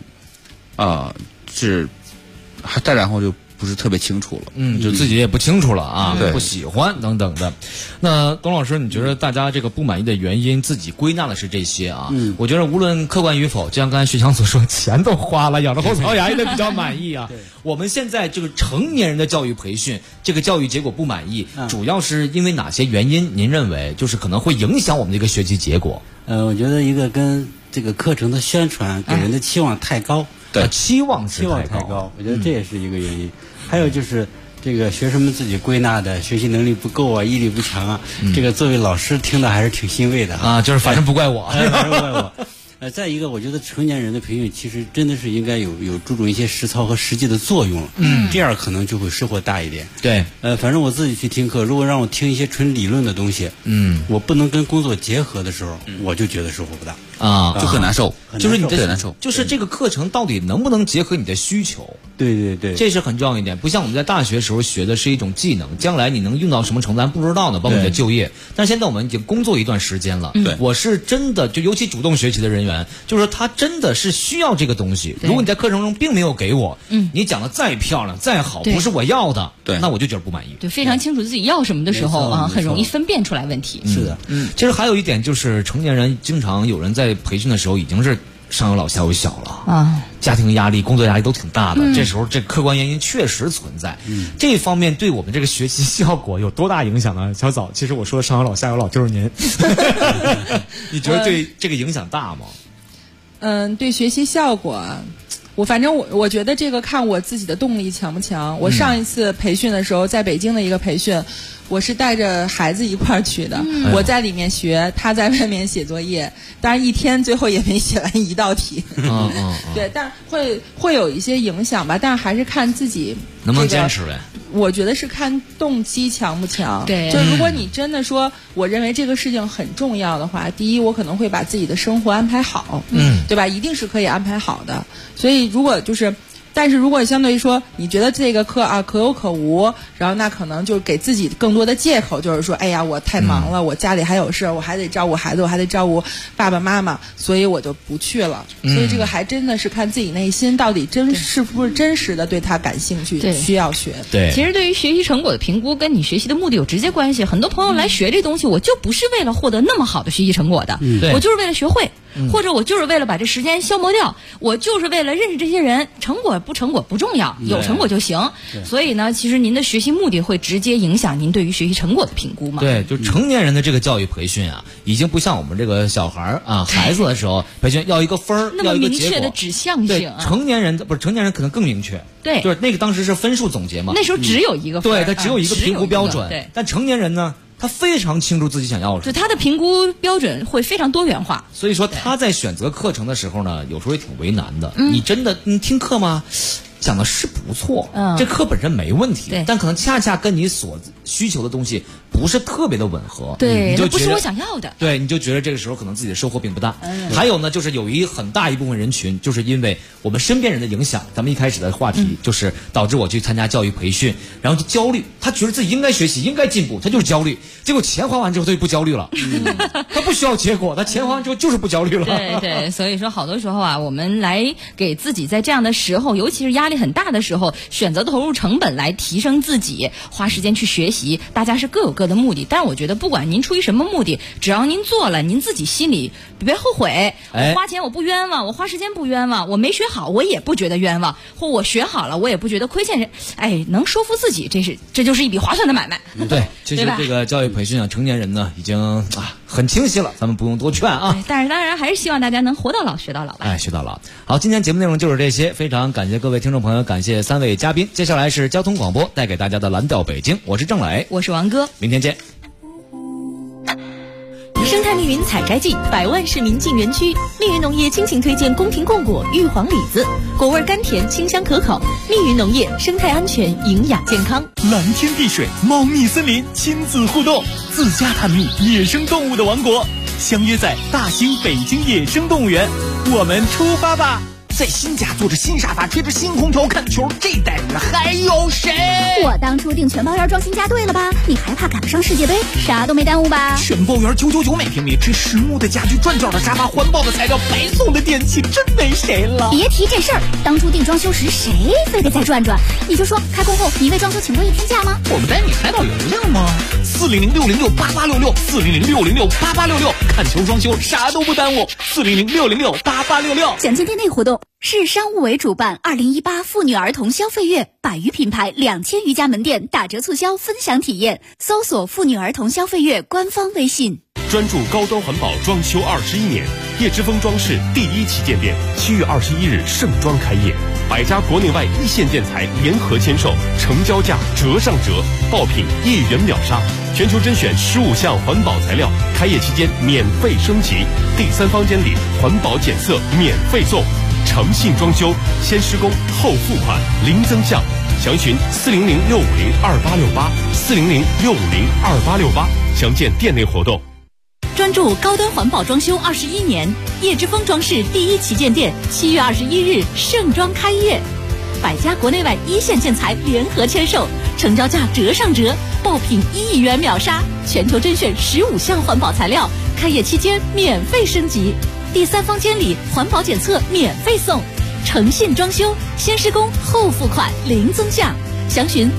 再然后就不是特别清楚了， 就自己也不清楚了啊，不喜欢等等的。那董老师，你觉得大家这个不满意的原因，自己归纳的是这些啊？我觉得无论客观与否，就像刚才徐强所说，钱都花了，咬着后槽牙也得比较满意啊。我们现在这个成年人的教育培训，这个教育结果不满意，主要是因为哪些原因？您认为就是可能会影响我们这个学习结果？ 我觉得一个跟这个课程的宣传给人的期望太高。 对，期望太高，我觉得这也是一个原因。还有就是这个学生们自己归纳的学习能力不够啊，毅力不强啊，这个作为老师听的还是挺欣慰的啊，就是反正不怪我， 反正不怪我。再一个，我觉得成年人的培训其实真的是应该有注重一些实操和实际的作用了，这样可能就会收获大一点。 对， 反正我自己去听课，如果让我听一些纯理论的东西，我不能跟工作结合的时候，我就觉得收获不大啊， 就很难受， 就是你很难受， 就是这个课程到底能不能结合你的需求？ 对， 这是很重要一点。不像我们在大学时候学的是一种技能，将来你能用到什么程度咱不知道呢，包括你的就业。但是现在我们已经工作一段时间了，我是真的就尤其主动学习的人员，就是说他真的是需要这个东西。如果你在课程中并没有给我，你讲的再漂亮再好，不是我要的，那我就觉得不满意。 对，非常清楚自己要什么的时候啊，很容易分辨出来问题。 是的， 其实还有一点就是成年人经常有人在培训的时候已经是上有老下有小了啊，家庭压力、工作压力都挺大的，这时候这客观原因确实存在。这方面对我们这个学习效果有多大影响呢？小枣，其实我说的上有老下有老就是您，你觉得对这个影响大吗？ 对学习效果，反正我觉得这个看我自己的动力强不强。我上一次培训的时候，在北京的一个培训，我是带着孩子一块儿去的，我在里面学，他在外面写作业，当然一天最后也没写完一道题。对，但会有一些影响吧，但是还是看自己能不能坚持呗。 我觉得是看动机强不强。 对， 就如果你真的说，我认为这个事情很重要的话，第一，我可能会把自己的生活安排好，对吧？一定是可以安排好的。所以如果但是如果相对于说你觉得这个课啊可有可无，然后那可能就给自己更多的借口，就是说，哎呀，我太忙了，我家里还有事，我还得照顾孩子，我还得照顾爸爸妈妈，所以我就不去了。所以这个还真的是看自己内心到底是不是真实的对他感兴趣，需要学。 对， 其实对于学习成果的评估跟你学习的目的有直接关系。很多朋友来学这东西，我就不是为了获得那么好的学习成果的，我就是为了学会。或者我就是为了把这时间消磨掉，我就是为了认识这些人，成果不重要，有成果就行。所以呢，其实您的学习目的会直接影响您对于学习成果的评估嘛。 对，就成年人的这个教育培训啊，已经不像我们这个小孩啊、孩子的时候培训要一个分儿， 那么明确的指向性。 成年人可能更明确。 对， 就是那个当时是分数总结嘛， 那时候只有一个分， 对，它只有一个评估标准。 对， 但成年人呢？他非常清楚自己想要什么， 就他的评估标准会非常多元化。 所以说他在选择课程的时候呢，有时候也挺为难的。你真的听课吗？讲的是不错，这课本身没问题，但可能恰恰跟你所需求的东西不是特别的吻合， 对， 你就不是我想要的， 对，你就觉得这个时候可能自己的收获并不大。还有呢，就是有很大一部分人群，就是因为我们身边人的影响，咱们一开始的话题就是导致我去参加教育培训，然后就焦虑，他觉得自己应该学习，应该进步，他就是焦虑，结果钱花完之后他就不焦虑了，他不需要结果，他钱花完之后就是不焦虑了。 对，所以说好多时候啊，我们来给自己在这样的时候，尤其是压力很大的时候，选择投入成本来提升自己，花时间去学习，大家是各有各的目的。但是我觉得不管您出于什么目的，只要您做了，您自己心里别后悔。我花钱我不冤枉，我花时间不冤枉，我没学好我也不觉得冤枉，或我学好了我也不觉得亏欠人。能说服自己，这就是一笔划算的买卖。 对，其实这个教育培训啊，成年人呢已经很清晰了，咱们不用多劝啊。 但是当然还是希望大家能活到老学到老吧。 学到老。好，今天节目内容就是这些，非常感谢各位听众朋友，感谢3位嘉宾。接下来是交通广播带给大家的蓝调北京，我是郑磊， 我是王哥， 明天见。 生态密云采摘季，100万市民进园区。密云农业倾情推荐宫廷贡果、玉皇李子，果味甘甜，清香可口。密云农业，生态安全，营养健康。 蓝天碧水，猫蜜森林，亲子互动，自家探秘野生动物的王国，相约在大兴北京野生动物园，我们出发吧！ 在新家坐着新沙发，贴着新空调看球，这代人还有谁？ 我当初订全包园装新家对了吧？你还怕赶不上世界杯？啥都没耽误吧？ 全包园999每平米，这实木的家具，转角的沙发，环保的材料，白送的电器，真没谁了。 别提这事儿，当初订装修时谁非得再转转？你就说开工后你为装修请过1天假吗？ 我们带你海岛邮令吗？400-606-8866，400-606-8866，看球装修啥都不耽误，400-606-8866。 详情店内活动。市商务委主办2018妇女儿童消费月，100余品牌2000余家门店打折促销分享体验，搜索妇女儿童消费月官方微信。 专注高端环保装修21年，叶之峰装饰第1旗舰店7月21日盛装开业，100家国内外一线建材联合签售，成交价折上折，爆品1元秒杀，全球甄选15项环保材料，开业期间免费升级，第3房间里环保检测免费送。诚信装修，先施工后付款，零增项，详询400-650-2868，400-650-2868，详见店内活动。 专注高端环保装修21年，叶之峰装饰第1旗舰店7月21日盛装开业，100家国内外一线建材联合签售，成交价折上折，爆品1元秒杀，全球甄选15项环保材料，开业期间免费升级，第3房间里环保检测免费送，诚信装修，先施工后付款，零增项，详询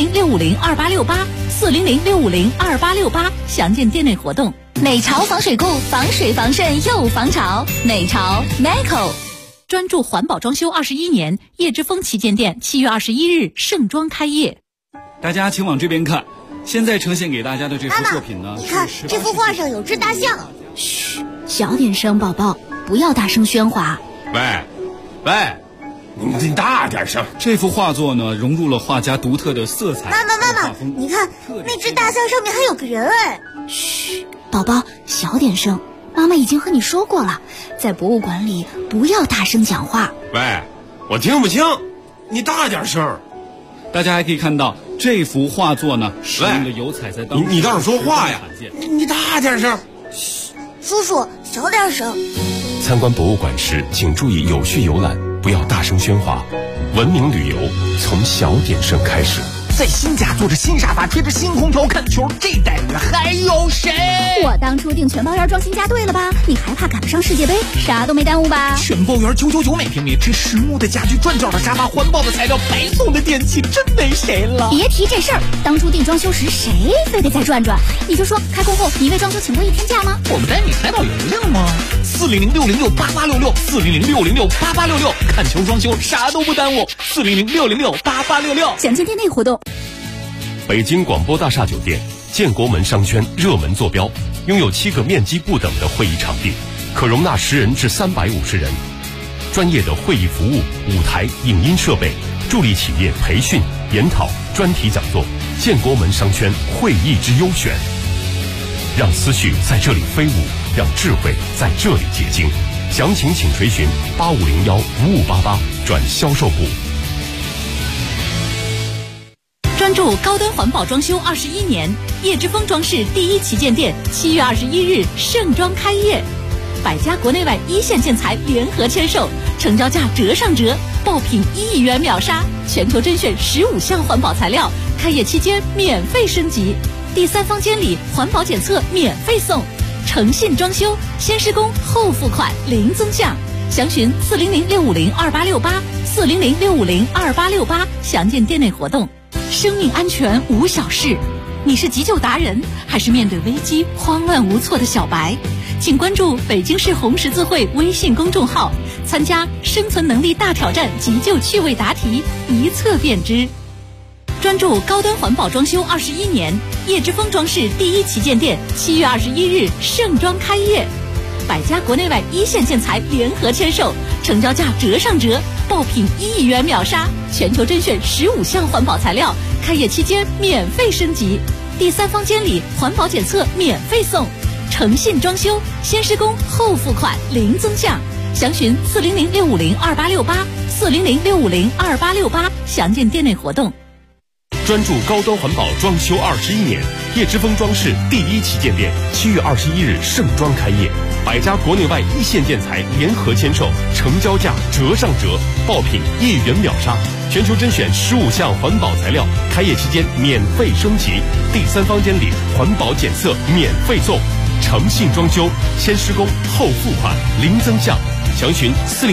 400-650-2868，400-650-2868，详见店内活动。美潮防水固，防水防渗又防潮，美潮 Meco。专注环保装修21年，叶之峰旗舰店7月21日盛装开业。 大家请往这边看，现在呈现给大家的这幅作品呢， 你看这幅画上有只大象。嘘，小点声，宝宝，不要大声喧哗。 喂，你大点声。这幅画作呢，融入了画家独特的色彩。 妈妈，你看那只大象上面还有个人哎。嘘，宝宝，小点声。妈妈已经和你说过了，在博物馆里不要大声讲话。 喂，我听不清，你大点声。大家还可以看到这幅画作呢，使用的油彩在当中。 你倒是说话呀！你大点声。 叔叔，小点声。 参观博物馆时，请注意有序游览，不要大声喧哗。文明旅游从小点声开始。 在新家坐着新沙发，贴着新空调看球，这代人还有谁？ 我当初订全包园装新家对了吧？你还怕赶不上世界杯？啥都没耽误吧？ 全包园999每平米，这实木的家具，转角的沙发，环保的材料，白送的电器，真没谁了。 别提这事儿，当初订装修时谁非得再转转？你就说开工后你为装修请过1天假吗？ 我们带你海岛邮令吗？400-606-8866，400-606-8866，看球装修啥都不耽误，400-606-8866， 详见店内活动。 北京广播大厦酒店建国门商圈热门坐标，拥有7个面积不等的会议场地，可容纳10人至350人，专业的会议服务、舞台、影音设备，助力企业培训、研讨、专题讲座。建国门商圈会议之优选，让思绪在这里飞舞，让智慧在这里结晶。详情请垂询8501-5588转销售部。 专注高端环保装修21年，叶之峰装饰第一旗舰店7月21日盛装开业，百家国内外一线建材联合签售，成交价折上折，爆品1亿元秒杀，全球甄选15项环保材料，开业期间免费升级，第3方监理环保检测免费送，诚信装修，先施工后付款零增项，详询400-650-2868，400-650-2868，详见店内活动。生命安全无小事，你是急救达人，还是面对危机慌乱无措的小白？请关注北京市红十字会微信公众号，参加生存能力大挑战急救趣味答题，一测便知。专注高端环保装修21年，叶之峰装饰第一旗舰店7月21日盛装开业，百家国内外一线建材联合签售，成交价折上折，爆品1亿元秒杀，全球甄选15项环保材料，开业期间免费升级，第3方监理环保检测免费送，诚信装修，先施工后付款零增项，详询400-650-2868，400-650-2868，详见店内活动。 专注高端环保装修21年，叶之峰装饰第一旗舰店7月21日盛装开业，百家国内外一线建材联合签售，成交价折上折，爆品1亿元秒杀，全球甄选15项环保材料，开业期间免费升级，第3方监理环保检测免费送，诚信装修，先施工后付款零增项，详询40